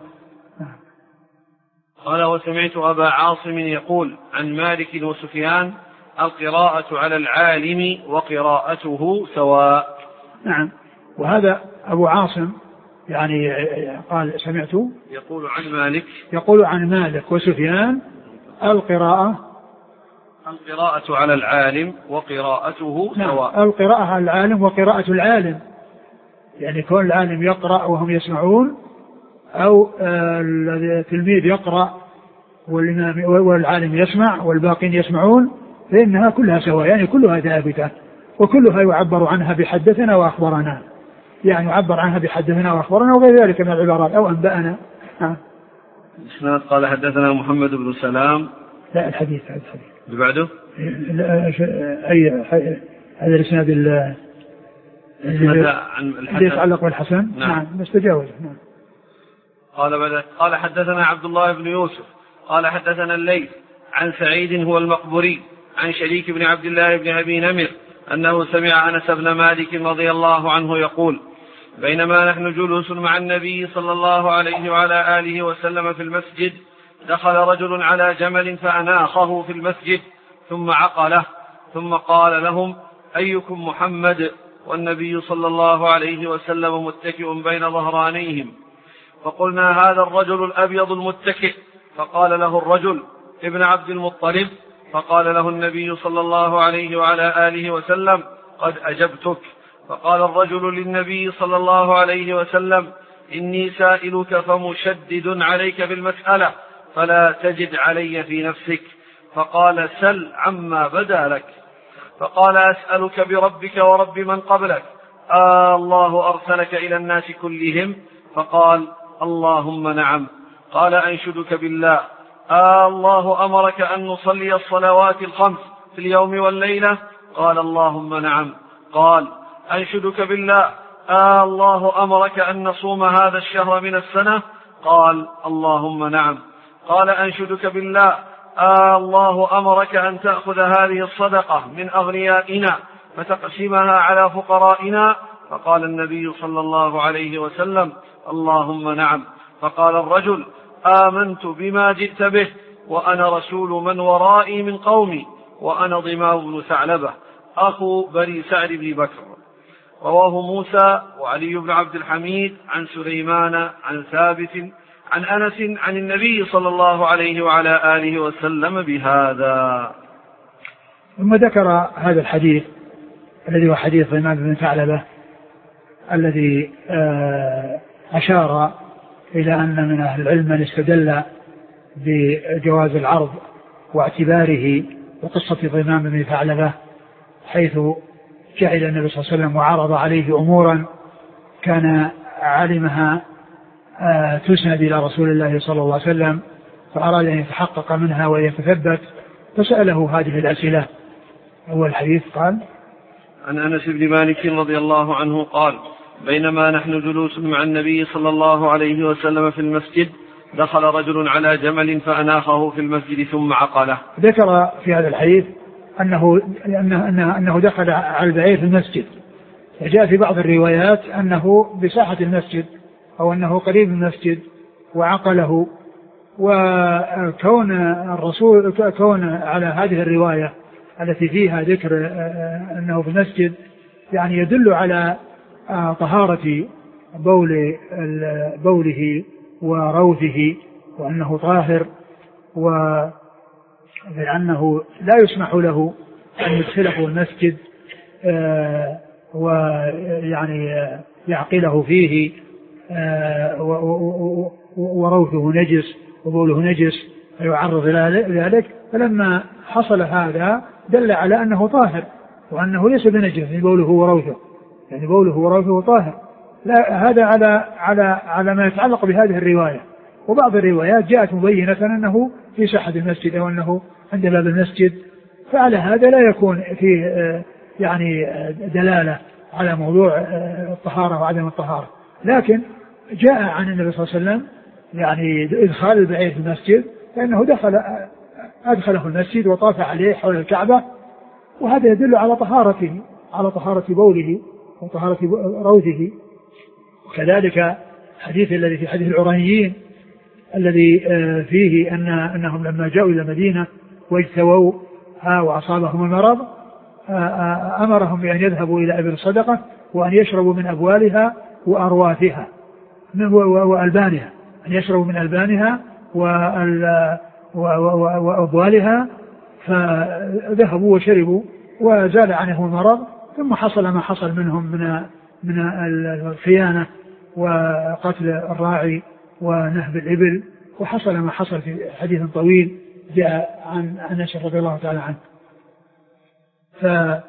قال وسمعت أبا عاصم يقول عن مالك وسفيان القراءة على العالم وقراءته سواء. نعم. وهذا أبو عاصم يعني قال سمعت يقول عن مالك يقول عن مالك وسفيان القراءة القراءة على العالم وقراءته نعم. سواء. القراءة على العالم وقراءة العالم، يعني كون العالم يقرأ وهم يسمعون، أو التلميذ يقرأ والعالم يسمع والباقين يسمعون، فإنها كلها سواء، يعني كلها ثابتة وكلها يعبر عنها بحدثنا وأخبرنا، يعني يعبر عنها بحدثنا وأخبرنا وغير ذلك من العبارات أو أنبأنا. الإسناد قال حدثنا محمد بن سلام. لا الحديث هذا الحديث اللي بعده أي هذا الإسناد اللي يتعلق بالحسن. نعم, نعم. بس تجاوز. نعم. قال بدأ قال حدثنا عبد الله بن يوسف قال حدثنا الليث عن سعيد هو المقبري عن شريك بن عبد الله بن أبي نمر أنه سمع أنس بن مالك رضي الله عنه يقول بينما نحن جلوس مع النبي صلى الله عليه وعلى آله وسلم في المسجد دخل رجل على جمل فأناخه في المسجد ثم عقله ثم قال لهم أيكم محمد والنبي صلى الله عليه وسلم متكئ بين ظهرانيهم، فقلنا هذا الرجل الأبيض المتكئ، فقال له الرجل ابن عبد المطلب، فقال له النبي صلى الله عليه وعلى آله وسلم قد أجبتك. فقال الرجل للنبي صلى الله عليه وسلم إني سائلك فمشدد عليك بالمسألة فلا تجد علي في نفسك. فقال سل عما بدا لك. فقال أسألك بربك ورب من قبلك آه الله أرسلك إلى الناس كلهم؟ فقال اللهم نعم. قال أنشدك بالله آه الله أمرك أن نصلي الصلوات الخمس في اليوم والليلة؟ قال اللهم نعم. قال أنشدك بالله آه الله أمرك أن نصوم هذا الشهر من السنة؟ قال اللهم نعم. قال أنشدك بالله آه الله أمرك أن تأخذ هذه الصدقة من أغنيائنا فتقسمها على فقرائنا؟ فقال النبي صلى الله عليه وسلم اللهم نعم. فقال الرجل آمنت بما جئت به وأنا رسول من ورائي من قومي وأنا ضمام بن ثعلبة أخو بني سعد بن بكر. رواه موسى وعلي بن عبد الحميد عن سليمان عن ثابت عن أنس عن النبي صلى الله عليه وعلى آله وسلم بهذا. ثم ذكر هذا الحديث الذي هو حديث ضمام بن ثعلبة الذي أشار إلى أن من أهل العلم من استدل بجواز العرض واعتباره وقصة ضمام بن ثعلبة، حيث جاء إلى النبي صلى الله عليه وسلم وعرض عليه أمورا كان علمها تسند إلى رسول الله صلى الله عليه وسلم، فأراد أن يتحقق منها ويتثبت فسأله هذه الأسئلة. أول الحديث قال عن أنس بن مالك رضي الله عنه قال بينما نحن جلوس مع النبي صلى الله عليه وسلم في المسجد دخل رجل على جمل فأناخه في المسجد ثم عقله. ذكر في هذا الحديث أنه, أنه, أنه, أنه دخل على البعير في المسجد، وجاء في بعض الروايات أنه بساحة المسجد أو أنه قريب من المسجد وعقله. وكون الرسول كون على هذه الرواية التي فيها ذكر أنه في المسجد يعني يدل على طهارة بول بوله وروثه وأنه طاهر، ولأنه لا يسمح له أن يدخله المسجد ويعني يعقله فيه وروثه نجس وبوله نجس فيعرض إلى ذلك. فلما حصل هذا دل على أنه طاهر وأنه ليس بنجس بوله وروثه، يعني بوله وروثه طاهر. لا، هذا على على على ما يتعلق بهذه الرواية. وبعض الروايات جاءت مبينة أنه في ساحة المسجد أو أنه عند باب المسجد، فعلى هذا لا يكون فيه يعني دلالة على موضوع الطهارة وعدم الطهارة. لكن جاء عن النبي صلى الله عليه وسلم يعني إدخال البعير في المسجد، لأنه دخل أدخله المسجد وطاف عليه حول الكعبة، وهذا يدل على طهارته على طهارة بوله وطهارة روثه. وكذلك حديث الذي في حديث العرانيين الذي فيه أن أنهم لما جاءوا إلى المدينة واجتووا وأصابهم المرض أمرهم بأن يذهبوا إلى أبل الصدقة وأن يشربوا من أبوالها وأرواثها وألبانها، أن يشربوا من ألبانها وأبوالها. فذهبوا وشربوا وزال عنهم المرض، ثم حصل ما حصل منهم من من الخيانة وقتل الراعي ونهب الإبل، وحصل ما حصل في حديث طويل جاء عن أنس رضي الله تعالى عنه. فهذا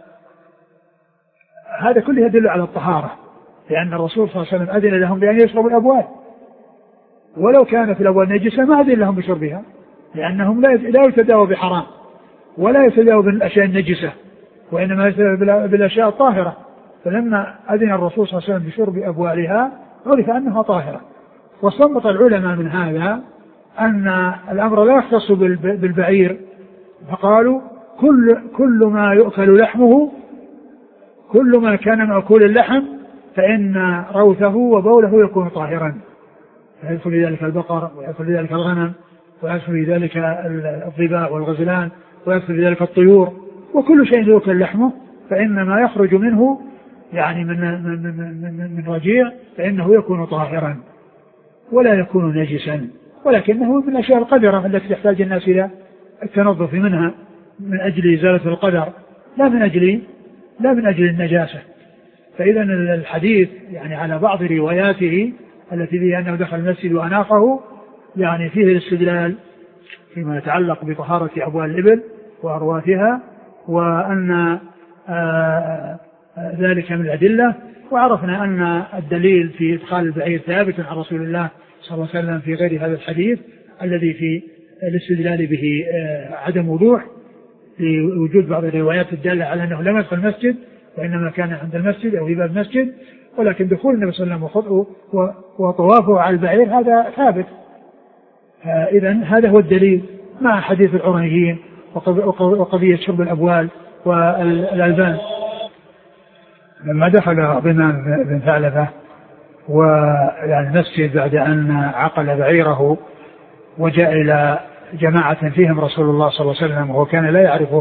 كله يدل على الطهارة، لأن الرسول صلى الله عليه وسلم أذن لهم بأن يشربوا الأبوال، ولو كانت الأبوال نجسة ما أذن لهم بشربها، لأنهم لا يتداووا بحرام ولا يتداووا بالأشياء النجسة، وإنما يتداووا بالأشياء الطاهرة. فلما أذن الرسول صلى الله عليه وسلم بشرب أبوالها عرف أنها طاهرة. واستنبط العلماء من هذا أن الأمر لا يختص بالبعير، فقالوا كل كل ما يؤكل لحمه، كل ما كان مأكول اللحم فإن روثه وبوله يكون طاهرا، فيدخل في ذلك البقر ويدخل في ذلك الغنم ويدخل في ذلك الضباء والغزلان ويدخل في ذلك الطيور، وكل شيء يؤكل لحمه فإن ما يخرج منه يعني من من من, من رجيع فإنه يكون طاهرا ولا يكون نجسا، ولكنه من الأشياء القذرة التي يحتاج الناس إلى التنظف منها من أجل إزالة القدر، لا من أجل لا من أجل النجاسة. فإذا الحديث يعني على بعض رواياته التي فيها أنه دخل المسجد وأناقه يعني فيه الاستدلال فيما يتعلق بطهارة أبوال الإبل وأرواثها، وأن آآ ذلك من الأدلة. وعرفنا أن الدليل في إدخال البعير ثابت عن رسول الله صلى الله عليه وسلم في غير هذا الحديث الذي في الاستدلال به عدم وضوح لوجود بعض الروايات الدالة على أنه لم يدخل المسجد وإنما كان عند المسجد أو في باب المسجد، ولكن دخول النبي صلى الله عليه وسلم وطوافه على البعير هذا ثابت. إذن هذا هو الدليل مع حديث العرنيين وقضية شرب الأبوال والألبان. لما دخل ضمان بن ثعلبة ويعني المسجد بعد أن عقل بعيره وجاء إلى جماعة فيهم رسول الله صلى الله عليه وسلم وهو كان لا يعرفه،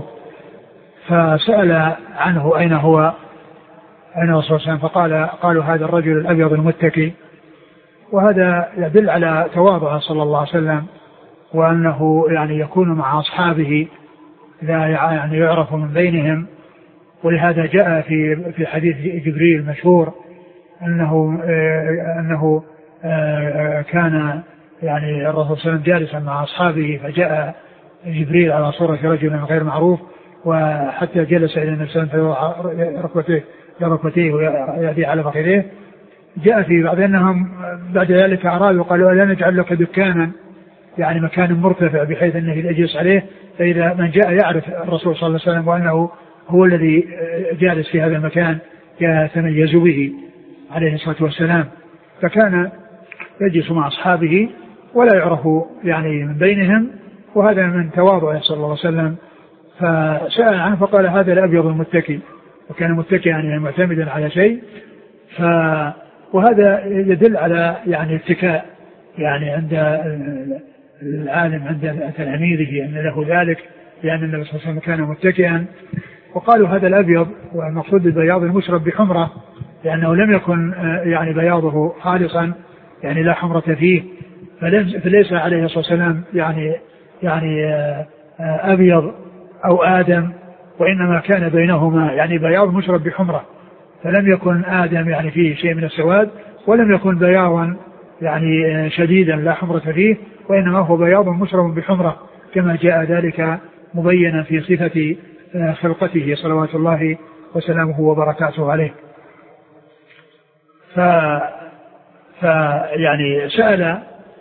فسأل عنه أين هو أين هو صلى الله عليه وسلم، فقال قالوا هذا الرجل الأبيض المتكي. وهذا يدل على تواضعه صلى الله عليه وسلم وأنه يعني يكون مع أصحابه لا يعني يعرف من بينهم. ولهذا جاء في في حديث جبريل المشهور أنه أنه كان يعني الرسول صلى الله عليه وسلم جالسا مع أصحابه فجاء جبريل على صورة رجل غير معروف وحتى جلس إلى النبي صلى الله عليه وسلم ركبتيه ركبتيه ويأتي على فخذيه. جاء في بعض أنهم بعد ذلك أعرابوا قالوا لا نجعل لك دكانا يعني مكان مرتفع بحيث أنه يجلس عليه، فإذا من جاء يعرف الرسول صلى الله عليه وسلم وأنه هو الذي جالس في هذا المكان يتميز به عليه الصلاة والسلام. فكان يجلس مع أصحابه ولا يعرف يعني من بينهم، وهذا من تواضعه صلى الله عليه وسلم. فسأل عنه فقال هذا الأبيض المتكي، وكان متكئا يعني معتمدا على شيء. ف وهذا يدل على يعني اتكاء يعني عند العالم عند تلاميذه أن له ذلك، لأن النبي صلى الله عليه وسلم كان متكئا. وقالوا هذا الأبيض والمقصود بالبياض المشرب بحمرة، لأنه لم يكن يعني بياضه خالصا يعني لا حمرة فيه، فليس عليه الصلاة والسلام يعني يعني أبيض أو آدم، وإنما كان بينهما يعني بياض مشرب بحمرة، فلم يكن آدم يعني فيه شيء من السواد، ولم يكن بياضا يعني شديدا لا حمرة فيه، وإنما هو بياض مشرب بحمرة كما جاء ذلك مبينا في صفة خلقته صلوات الله وسلامه وبركاته عليه. ف فيعني سأل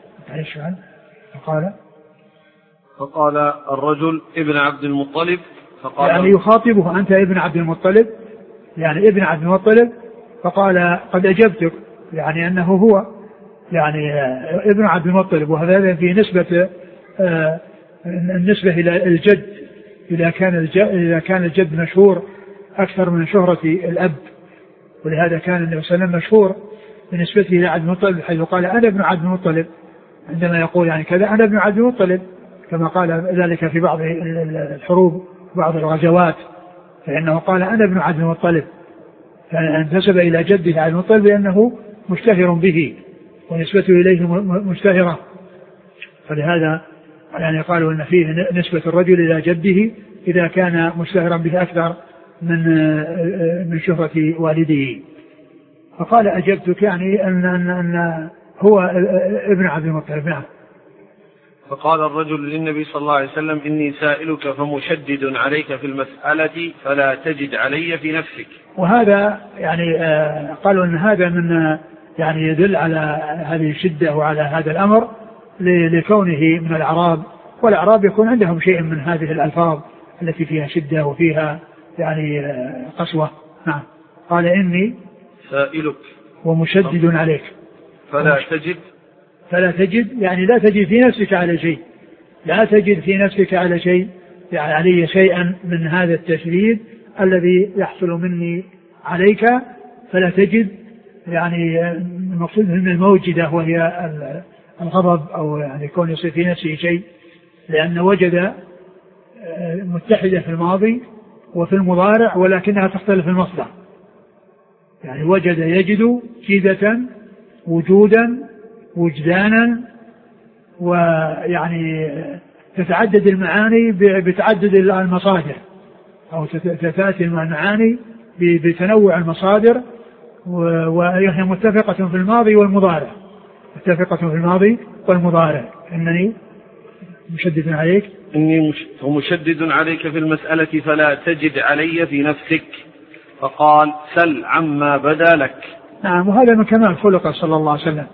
فقال فقال الرجل ابن عبد المطلب، فقال يعني يخاطبه أنت ابن عبد المطلب، يعني ابن عبد المطلب. فقال قد أجبتك، يعني أنه هو يعني ابن عبد المطلب، وهذا في نسبة آه النسبة إلى الجد، إذا كان الجد إذا كان الجد مشهور أكثر من شهرة الأب، ولهذا كان النبي صلى الله عليه وسلم مشهور بنسبته إلى عبد المطلب، حيث قال أنا ابن عبد المطلب، عندما يقول يعني كذا أنا ابن عبد المطلب، كما قال ذلك في بعض الحروب بعض الغزوات، فإنه قال أنا ابن عبد المطلب، فانتسب إلى جده عبد المطلب لأنه مشتهر به ونسبته إليه مشتهرة. فلهذا يعني قالوا أن فيه نسبة الرجل إلى جده إذا كان مشتهرا به أكثر من من شهرة والده. فقال أجبتك، يعني أن, أن, أن هو ابن عبد المطلب. نعم. فقال الرجل للنبي صلى الله عليه وسلم إني سائلك فمشدد عليك في المسألة فلا تجد علي في نفسك. وهذا يعني قالوا أن هذا من يعني يدل على هذه الشدة وعلى هذا الأمر لكونه من الأعراب، والأعراب يكون عندهم شيء من هذه الألفاظ التي فيها شدة وفيها يعني قسوة. نعم. قال إني سائلك ومشدد عليك فلا تجد فلا تجد يعني لا تجد في نفسك على شيء، لا تجد في نفسك على شيء يعني علي شيئا من هذا التشديد الذي يحصل مني عليك. فلا تجد يعني المقصود من الموجدة وهي الغضب أو يعني يكون يصير في نفسه شيء، لأن وجد متحدة في الماضي وفي المضارع ولكنها تختلف في المصدر. يعني وجد يجد جيدة وجودا وجدانا، ويعني تتعدد المعاني بتعدد المصادر، أو تأتي المعاني بتنوع المصادر، وهي متفقة في الماضي والمضارع، متفقة في الماضي والمضارع. إنني مشدد عليك إني مشدد عليك في المسألة فلا تجد علي في نفسك. فقال سل عما بدا لك. نعم. وهذا من كمال خلقه صلى الله عليه وسلم،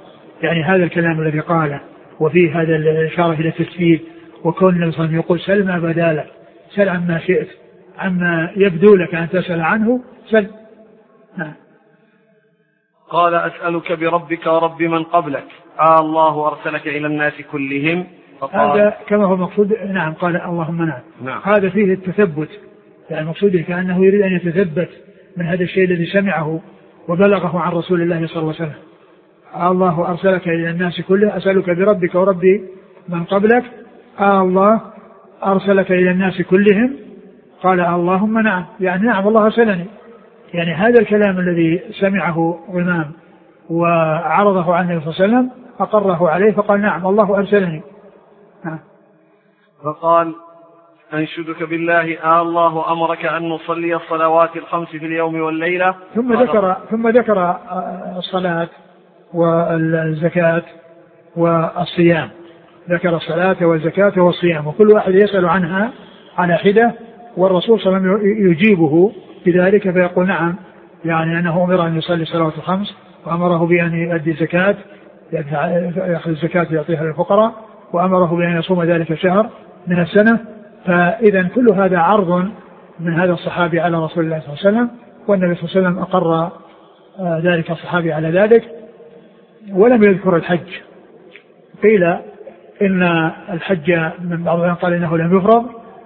يعني هذا الكلام الذي قاله وفيه هذا الإشارة إلى التثبيت، وكون النبي صلى الله عليه وسلم يقول سل ما بدا لك، سل عما شئت، عما يبدو لك أن تسأل عنه سل. نعم. قال أسألك بربك ورب من قبلك، آه الله أرسلك إلى الناس كلهم؟ هذا كما هو مقصود. نعم قال اللهم نعم. نعم. هذا فيه التثبت، يعني مقصوده كأنه يريد أن يتثبت من هذا الشيء الذي سمعه وبلغه عن رسول الله صلى الله عليه وسلم. آه الله أرسلك إلى الناس كله، أسألك بربك ورب من قبلك، آه الله أرسلك إلى الناس كلهم؟ قال اللهم نعم، يعني نعم الله أرسلني. يعني هذا الكلام الذي سمعه غمام وعرضه عن النبي صلى الله عليه وسلم أقره عليه فقال نعم الله أرسلني. نعم. فقال أنشدك بالله، آه الله أمرك أن نصلي الصلوات الخمس في اليوم والليلة. ثم ذكر ثم ذكر الصلاة والزكاة والصيام، ذكر الصلاة والزكاة والصيام، وكل واحد يسأل عنها على حدة، والرسول صلى الله عليه وسلم يجيبه بذلك فيقول نعم، يعني أنه أمر أن يصلي الصلوات الخمس، وأمره بأن يؤدي الزكاة، يأخذ الزكاة ويعطيها للفقراء، وأمره بأن يصوم ذلك الشهر من السنة. فإذا كل هذا عرض من هذا الصحابي على رسول الله صلى الله عليه وسلم، والنبي صلى الله عليه وسلم أقر ذلك الصحابي على ذلك ولم يذكر الحج. قيل إن الحج من بعضهم قال إنه لم يفرض،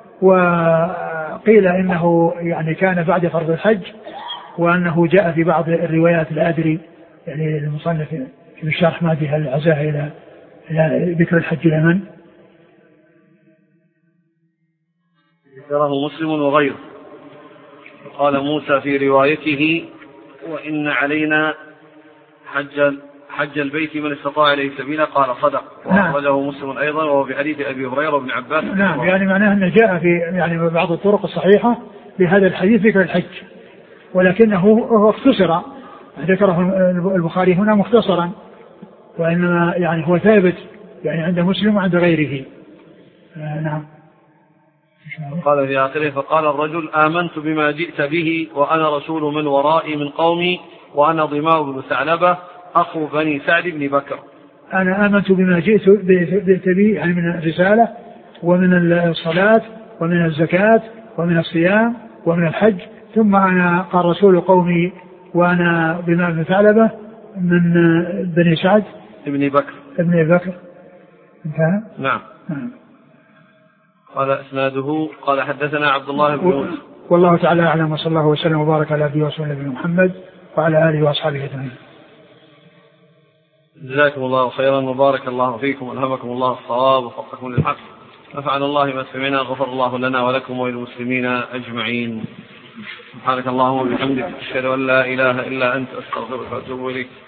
وقيل إنه يعني كان بعد فرض الحج، وأنه جاء في بعض الروايات لا أدري يعني المصنف في الشرح ما فيها العزاء إلى إلى ذكر الحج لمن ذكره مسلم وغيره. قال موسى في روايته وإن علينا حج حج البيت من استطاع إليه سبيلا، قال صدق. وأخرجه مسلم أيضا وهو بحديث أبي هريرة وابن عباس. نعم، يعني معناه أنه جاء في يعني بعض الطرق الصحيحة بهذا الحديث ذكر الحج، ولكنه هو اختصر، ذكره البخاري هنا مختصرا، وإنما يعني هو ثابت يعني عند مسلم وعند غيره. آه نعم. قال في آخره فقال الرجل آمنت بما جئت به وأنا رسول من ورائي من قومي وأنا ضماء بن ثعلبة أخو بني سعد بن بكر. أنا آمنت بما جئت به يعني من الرسالة ومن الصلاة ومن الزكاة ومن الصيام ومن الحج، ثم أنا قال رسول قومي وأنا ضماء بن ثعلبة من بني سعد ابن بكر ابن بكر. انتهى. نعم. نعم. قال اسناده قال حدثنا عبد الله بن يوسف. والله تعالى اعلم، وصلى الله وسلم وبارك على عبده ورسوله نبينا محمد وعلى اله واصحابه اجمعين. جزاكم الله خيرا وبارك الله فيكم والهمكم الله الصواب ووفقكم للحق. نفعنا الله ما سمعنا، غفر الله لنا ولكم وللمسلمين اجمعين. سبحانك اللهم وبحمدك اشهد ان لا اله الا انت استغفرك واتوب اليك.